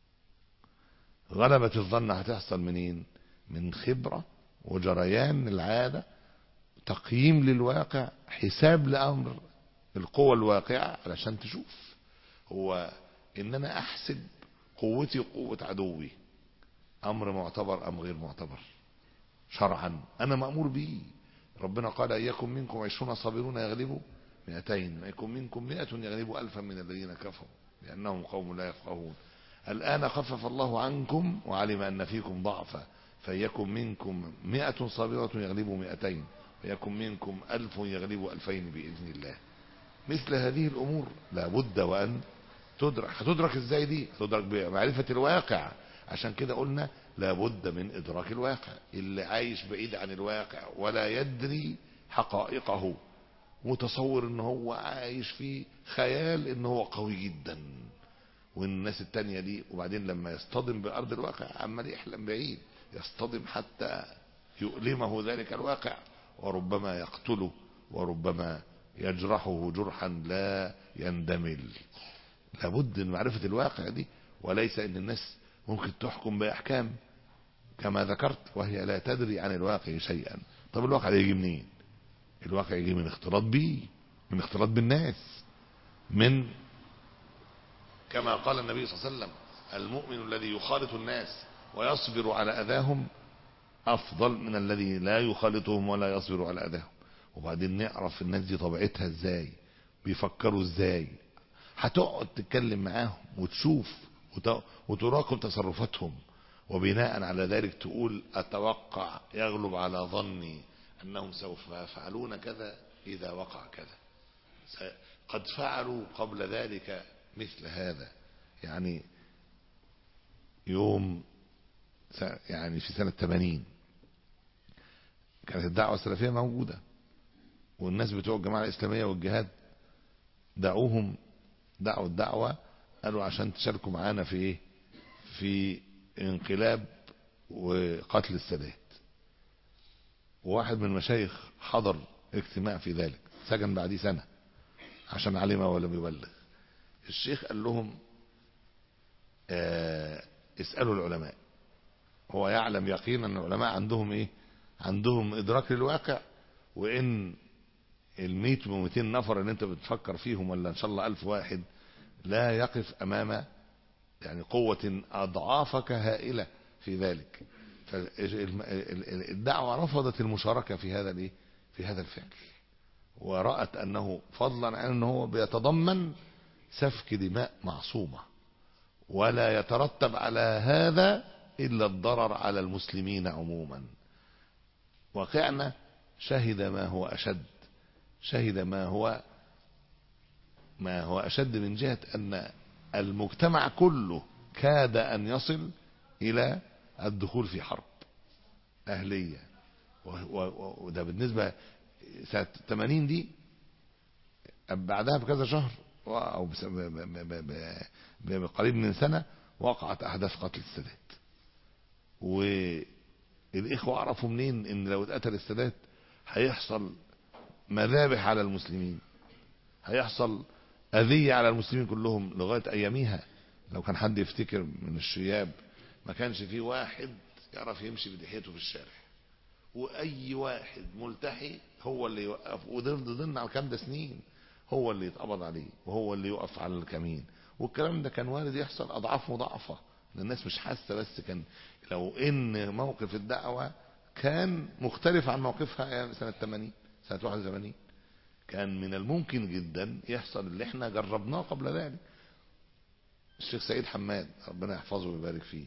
غلبة الظن هتحصل منين؟ من خبرة وجريان العادة، تقييم للواقع، حساب لأمر القوى الواقعة علشان تشوف هو ان انا احسب قوتي وقوة عدوي امر معتبر ام غير معتبر شرعا، انا مأمور به. ربنا قال ايكم منكم عشرون صابرون يغلبوا مئتين ويكن منكم مئة يغلبوا الفا من الذين كفروا لانهم قوم لا يفقهون. الان خفف الله عنكم وعلم ان فيكم ضعفا فيكن منكم مئة صابرة يغلبوا مئتين ويكن منكم ألف يغلبوا ألفين بإذن الله. مثل هذه الأمور لابد وأن تدرك. هتدرك ازاي دي؟ هتدرك بمعرفة الواقع. عشان كده قلنا لابد من إدراك الواقع. اللي عايش بعيد عن الواقع ولا يدري حقائقه متصور ان هو عايش في خيال ان هو قوي جدا والناس التانية دي، وبعدين لما يصطدم بأرض الواقع عمال يحلم بعيد، يصطدم حتى يؤلمه ذلك الواقع وربما يقتله وربما يجرحه جرحا لا يندمل. لابد من معرفة الواقع دي، وليس ان الناس ممكن تحكم بأحكام كما ذكرت وهي لا تدري عن الواقع شيئا. طب الواقع ده يجي منين؟ الواقع يجي من اختلاط بيه، من اختلاط بالناس، من كما قال النبي صلى الله عليه وسلم المؤمن الذي يخالط الناس ويصبر على أذاهم أفضل من الذي لا يخالطهم ولا يصبر على أذاهم. وبعدين نعرف الناس دي طبيعتها ازاي، بيفكروا ازاي. هتقعد تتكلم معاهم وتشوف وتراقب تصرفاتهم، وبناء على ذلك تقول أتوقع يغلب على ظني أنهم سوف يفعلون كذا إذا وقع كذا. قد فعلوا قبل ذلك مثل هذا. يعني يوم يعني في سنة ثمانين كانت الدعوة السلفية موجودة، والناس بتوع الجماعة الإسلامية والجهاد دعوهم دعوا الدعوة، قالوا عشان تشاركوا معانا في ايه، في انقلاب وقتل السادات. وواحد من المشايخ حضر اجتماع في ذلك، سجن بعديه سنة عشان علم ولم يبلغ. الشيخ قال لهم اه اسألوا العلماء. هو يعلم يقينا ان العلماء عندهم ايه، عندهم ادراك للواقع، وان الميت ومئتين نفر اللي انت بتفكر فيهم ولا ان شاء الله الف واحد لا يقف امام يعني قوة اضعافك هائلة في ذلك. فالدعوة رفضت المشاركة في هذا الايه، في هذا الفعل، ورأت انه فضلا عن انه بيتضمن سفك دماء معصومة، ولا يترتب على هذا الا الضرر على المسلمين عموما. واقعنا شهد ما هو اشد، شهد ما هو ما هو أشد من جهة أن المجتمع كله كاد أن يصل إلى الدخول في حرب أهلية. وده بالنسبة سنة ثمانين دي بعدها بكذا شهر أو بقريب من سنة وقعت أحداث قتل السادات. والإخوة عرفوا منين إن لو اتقتل السادات هيحصل مذابح على المسلمين، هيحصل أذية على المسلمين كلهم لغاية أياميها. لو كان حد يفتكر من الشياب ما كانش فيه واحد يعرف يمشي بدحيته في الشارع، وأي واحد ملتحي هو اللي يوقف، وضمن على الكلام ده سنين هو اللي يتقبض عليه وهو اللي يقف على الكمين. والكلام ده كان وارد يحصل أضعاف مضاعفة، الناس مش حاسة. بس كان لو إن موقف الدعوة كان مختلف عن موقفها سنة ثمانين سنة واحد وثمانين، كان من الممكن جدا يحصل اللي احنا جربناه قبل ذلك. الشيخ سعيد حماد ربنا يحفظه ويبارك فيه،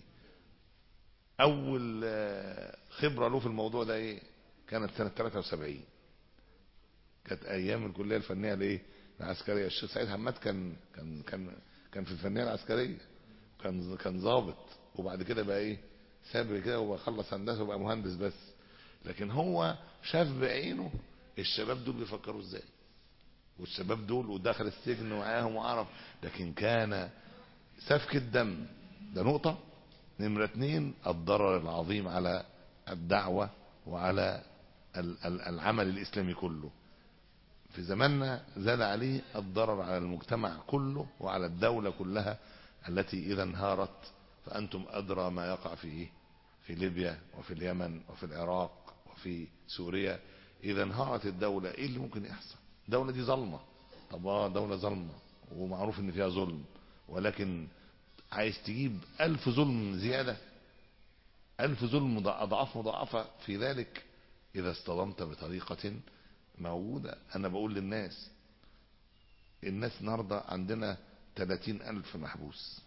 اول خبرة له في الموضوع ده ايه، كانت سنة ثلاثة وسبعين، كانت ايام الكلية الفنية الايه العسكرية. الشيخ سعيد حماد كان كان كان كان في الفنية العسكرية، كان كان ضابط، وبعد كده بقى ايه ساب كده وخلص هندسة وبقى مهندس بس. لكن هو شاف بعينه الشباب دول بيفكروا ازاي، والشباب دول ودخل السجن معاهم وعرف. لكن كان سفك الدم ده نقطة. نمرة اتنين الضرر العظيم على الدعوة وعلى العمل الإسلامي كله. في زماننا زاد عليه الضرر على المجتمع كله وعلى الدولة كلها التي إذا انهارت فأنتم أدرى ما يقع فيه في ليبيا وفي اليمن وفي العراق وفي سوريا. إذا انهارت الدولة إيه اللي ممكن يحصل؟ الدولة دي ظلمة. طب اه دولة ظلمة ومعروف إن فيها ظلم، ولكن عايز تجيب ألف ظلم زيادة، ألف ظلم أضعاف مضاعفة في ذلك إذا اصطدمت بطريقة موجودة. أنا بقول للناس، الناس النهاردة عندنا ثلاثين ألف محبوس،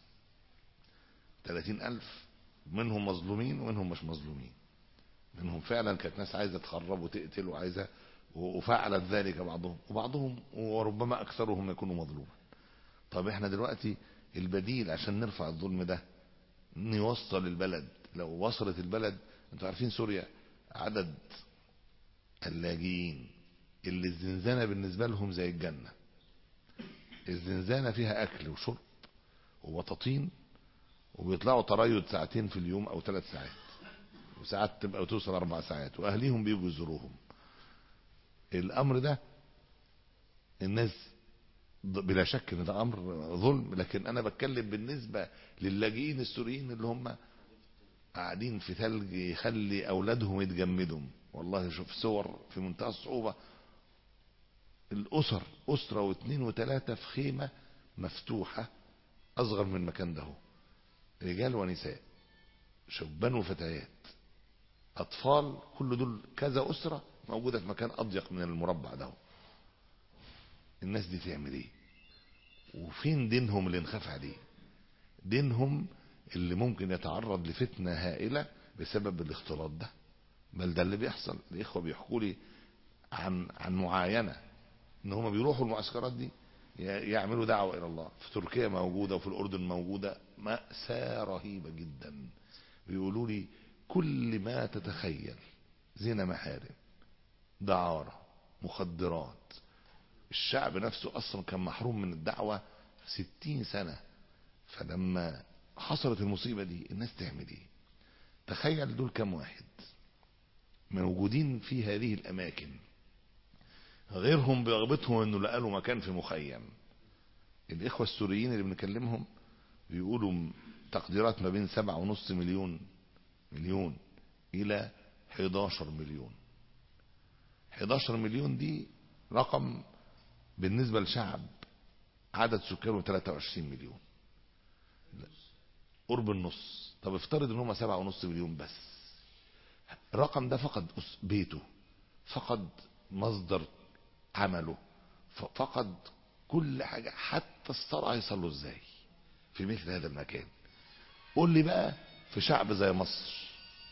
ثلاثين ألف منهم مظلومين ومنهم مش مظلومين. منهم فعلا كانت ناس عايزة تخرب وتقتل وعايزة وفعلت ذلك بعضهم، وبعضهم وربما أكثرهم يكونوا مظلوما. طب احنا دلوقتي البديل عشان نرفع الظلم ده نوصل البلد. لو وصلت البلد، انتوا عارفين سوريا عدد اللاجئين اللي الزنزانة بالنسبة لهم زي الجنة. الزنزانة فيها أكل وشرب وبطاطين، وبيطلعوا تريض ساعتين في اليوم أو ثلاث ساعات، وساعات تبقى توصل أربع ساعات، وأهليهم بيجوا يزوروهم. الأمر ده الناس بلا شك ان ده امر ظلم، لكن انا بتكلم بالنسبة للاجئين السوريين اللي هم قاعدين في ثلج يخلي اولادهم يتجمدوا. والله شوف صور في منتهى الصعوبة، الاسر اسرة واثنين وثلاثة في خيمة مفتوحة اصغر من المكان ده، رجال ونساء، شبان وفتيات، اطفال، كل دول كذا اسرة موجودة في مكان اضيق من المربع ده. الناس دي تعمل ايه؟ وفين دينهم اللي نخاف عليه؟ دينهم اللي ممكن يتعرض لفتنة هائلة بسبب الاختلاط ده. بل ده اللي بيحصل. الاخوة بيحكوا لي عن عن معاينة ان هم بيروحوا المعسكرات دي يعملوا دعوة الى الله. في تركيا موجودة وفي الاردن موجودة. مأساة رهيبة جدا. بيقولوا لي كل ما تتخيل، زنا محارم، دعارة، مخدرات. الشعب نفسه اصلا كان محروم من الدعوة ستين سنة. فلما حصلت المصيبة دي الناس تعمل ايه؟ تخيل دول كم واحد موجودين في هذه الاماكن، غيرهم برغبتهم انه لقى له مكان في مخيم. الاخوة السوريين اللي بنكلمهم بيقولوا تقديرات ما بين سبعة ونص مليون مليون الى حداشر مليون. حداشر مليون دي رقم بالنسبة لشعب عدد سكانه ثلاثة وعشرين مليون، قرب النص. طب افترض ان هم سبعة ونص مليون بس. الرقم ده فقد بيته، فقد مصدر عمله، فقد كل حاجة. حتى الصلاة هيصلوا ازاي في مثل هذا المكان؟ قول لي بقى في شعب زي مصر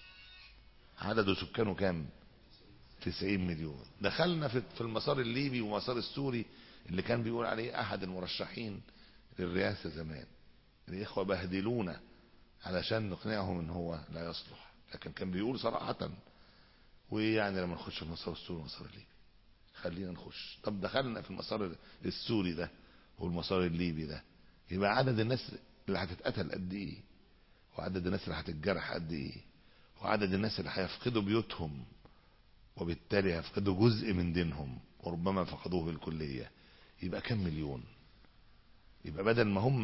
عدد سكانه كام؟ تسعين مليون. دخلنا في المسار الليبي ومسار السوري اللي كان بيقول عليه احد المرشحين للرئاسة زمان. الاخوة بهدلونا علشان نقنعهم ان هو لا يصلح، لكن كان بيقول صراحة ويعني لما نخش في المسار السوري والمسار الليبي خلينا نخش. طب دخلنا في المسار السوري ده والمسار الليبي ده، يبقى عدد الناس اللي هتتقتل قد ايه، وعدد الناس اللي هتتجرح قد ايه، وعدد الناس اللي هيفقدوا بيوتهم وبالتالي هيفقدوا جزء من دينهم وربما فقدوه بالكلية. يبقى كم مليون؟ يبقى بدل ما هم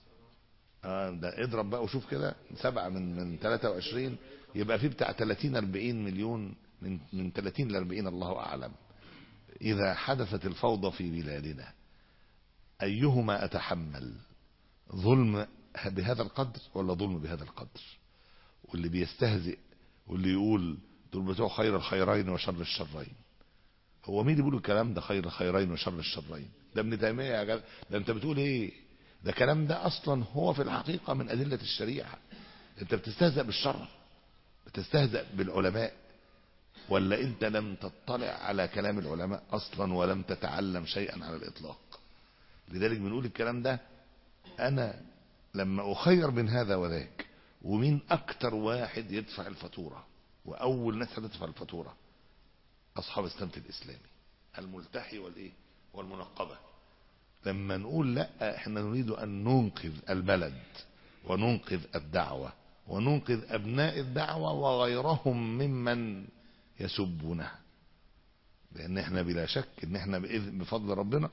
آه ده اضرب بقى وشوف كده سبعة من من ثلاثة وعشرين، يبقى في بتاع ثلاثين أربعين مليون، من من ثلاثين ل أربعين الله اعلم. اذا حدثت الفوضى في بلادنا ايهما اتحمل؟ ظلم بهذا القدر ولا ظلم بهذا القدر؟ واللي بيستهزئ واللي يقول دول بتوع خير الخيرين وشر الشرين، هو مين اللي بيقول الكلام ده خير الخيرين وشر الشرين؟ ده ابن تيمية يا جدع. ده انت بتقول ايه؟ ده كلام ده اصلا هو في الحقيقة من ادلة الشريعة. انت بتستهزأ بالشرع، بتستهزأ بالعلماء، ولا انت لم تطلع على كلام العلماء اصلا ولم تتعلم شيئا على الاطلاق؟ لذلك بنقول الكلام ده. انا لما اخير بين هذا وذاك، ومين اكتر واحد يدفع الفاتورة؟ واول ناس هتدفع الفاتورة اصحاب السمت الاسلامي، الملتحي والايه والمنقبة. لما نقول لا احنا نريد ان ننقذ البلد وننقذ الدعوة وننقذ ابناء الدعوة وغيرهم ممن يسبونها، لان احنا بلا شك ان احنا بفضل ربنا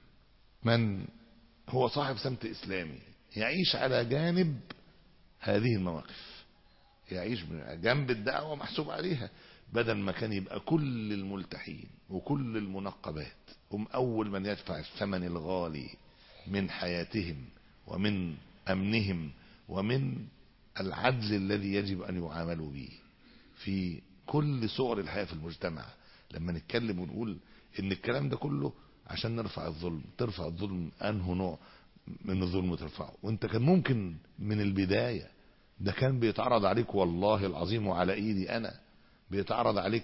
من هو صاحب سمت اسلامي يعيش على جانب هذه المواقف، يعيش جنب الدعوة محسوب عليها، بدل ما كان يبقى كل الملتحين وكل المنقبات هم أول من يدفع الثمن الغالي من حياتهم ومن أمنهم ومن العدل الذي يجب أن يعاملوا به في كل صور الحياة في المجتمع. لما نتكلم ونقول إن الكلام ده كله عشان نرفع الظلم، ترفع الظلم أنه نوع من الظلم ترفعه، وانت كان ممكن من البداية ده كان بيتعرض عليك والله العظيم وعلى ايدي انا بيتعرض عليك.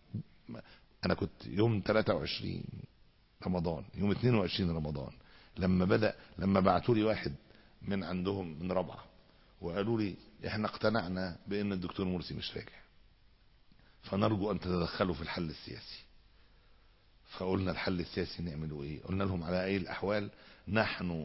انا كنت يوم ثلاثة وعشرين رمضان، يوم اثنين وعشرين رمضان لما بدأ لما بعتوا لي واحد من عندهم من رابعة وقالوا لي احنا اقتنعنا بان الدكتور مرسي مش راجع، فنرجو ان تتدخلوا في الحل السياسي. فقلنا الحل السياسي نعمله ايه؟ قلنا لهم على اي الاحوال نحن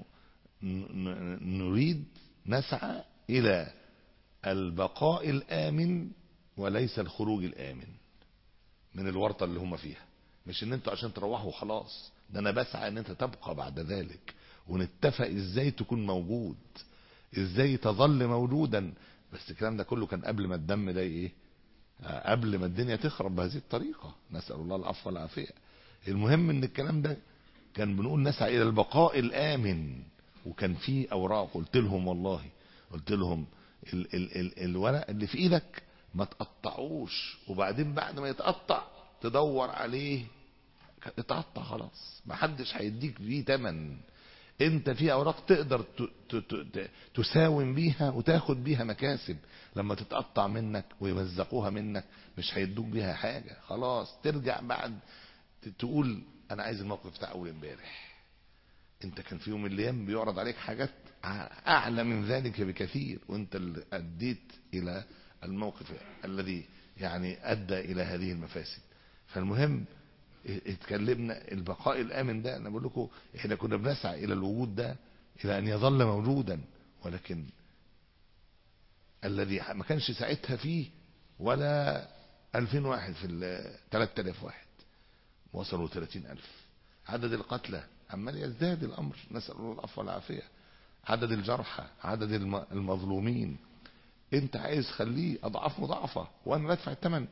نريد نسعى الى البقاء الامن وليس الخروج الامن من الورطة اللي هم فيها. مش ان انتوا عشان تروحوا خلاص، ده انا بسعى ان انت تبقى بعد ذلك، ونتفق ازاي تكون موجود، ازاي تظل موجودا. بس الكلام ده كله كان قبل ما الدم ده ايه، قبل ما الدنيا تخرب بهذه الطريقة، نسأل الله العفو والعافية. المهم ان الكلام ده كان بنقول نسعى الى البقاء الامن وكان في اوراق، قلت لهم والله قلت لهم ال ال ال الورق اللي في ايدك ما تقطعوش، وبعدين بعد ما يتقطع تدور عليه اتقطع خلاص، ما حدش هيديك بيه تمن. انت في اوراق تقدر تساوم بيها وتاخد بيها مكاسب، لما تتقطع منك ويمزقوها منك مش هيدوك بيها حاجة. خلاص ترجع بعد تقول انا عايز الموقف بتاع اول امبارح. انت كان في يوم من الايام بيعرض عليك حاجات اعلى من ذلك بكثير، وانت اللي اديت الى الموقف الذي يعني ادى الى هذه المفاسد. فالمهم اتكلمنا البقاء الامن ده، انا بقول لكم احنا كنا بنسعى الى الوجود ده الى ان يظل موجودا، ولكن الذي ما كانش ساعتها فيه ولا ألفين واحد في ثلاثة آلاف واحد، وصلوا ثلاثين ألف. عدد القتلى عمال يزداد الامر، نسأل الله العفو والعافية. عدد الجرحى، عدد المظلومين، انت عايز خليه اضعاف مضاعفة وانا بدفع الثمن.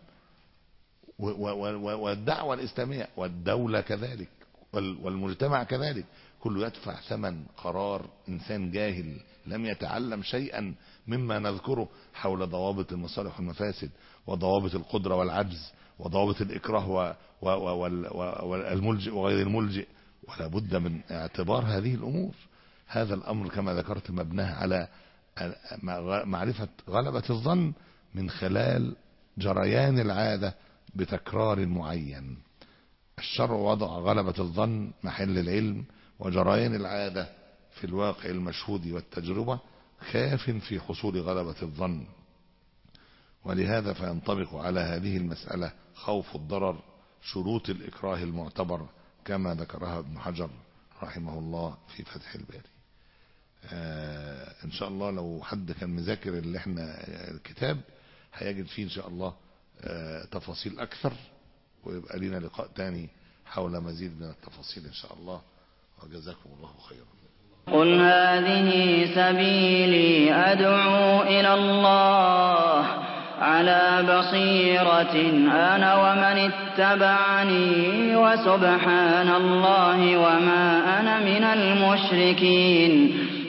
والدعوة الإسلامية والدولة كذلك والمجتمع كذلك، كله يدفع ثمن قرار إنسان جاهل لم يتعلم شيئا مما نذكره حول ضوابط المصالح والمفاسد، وضوابط القدرة والعجز، وضوابط الإكراه والملجئ وغير الملجئ. ولا بد من اعتبار هذه الأمور. هذا الأمر كما ذكرت مبناه على معرفة غلبة الظن من خلال جريان العادة بتكرار معين. الشرع وضع غلبة الظن محل العلم، وجريان العادة في الواقع المشهود والتجربة خاف في حصول غلبة الظن. ولهذا فينطبق على هذه المسألة خوف الضرر شروط الإكراه المعتبر كما ذكرها ابن حجر رحمه الله في فتح الباري. آه إن شاء الله لو حد كان مذاكر اللي احنا الكتاب هيجد فيه إن شاء الله آه تفاصيل أكثر، ويبقى لنا لقاء تاني حول مزيد من التفاصيل إن شاء الله. وجزاكم الله خيرا. قل هذه سبيلي أدعو إلى الله على بصيرة أنا ومن اتبعني، وسبحان الله وما أنا من المشركين.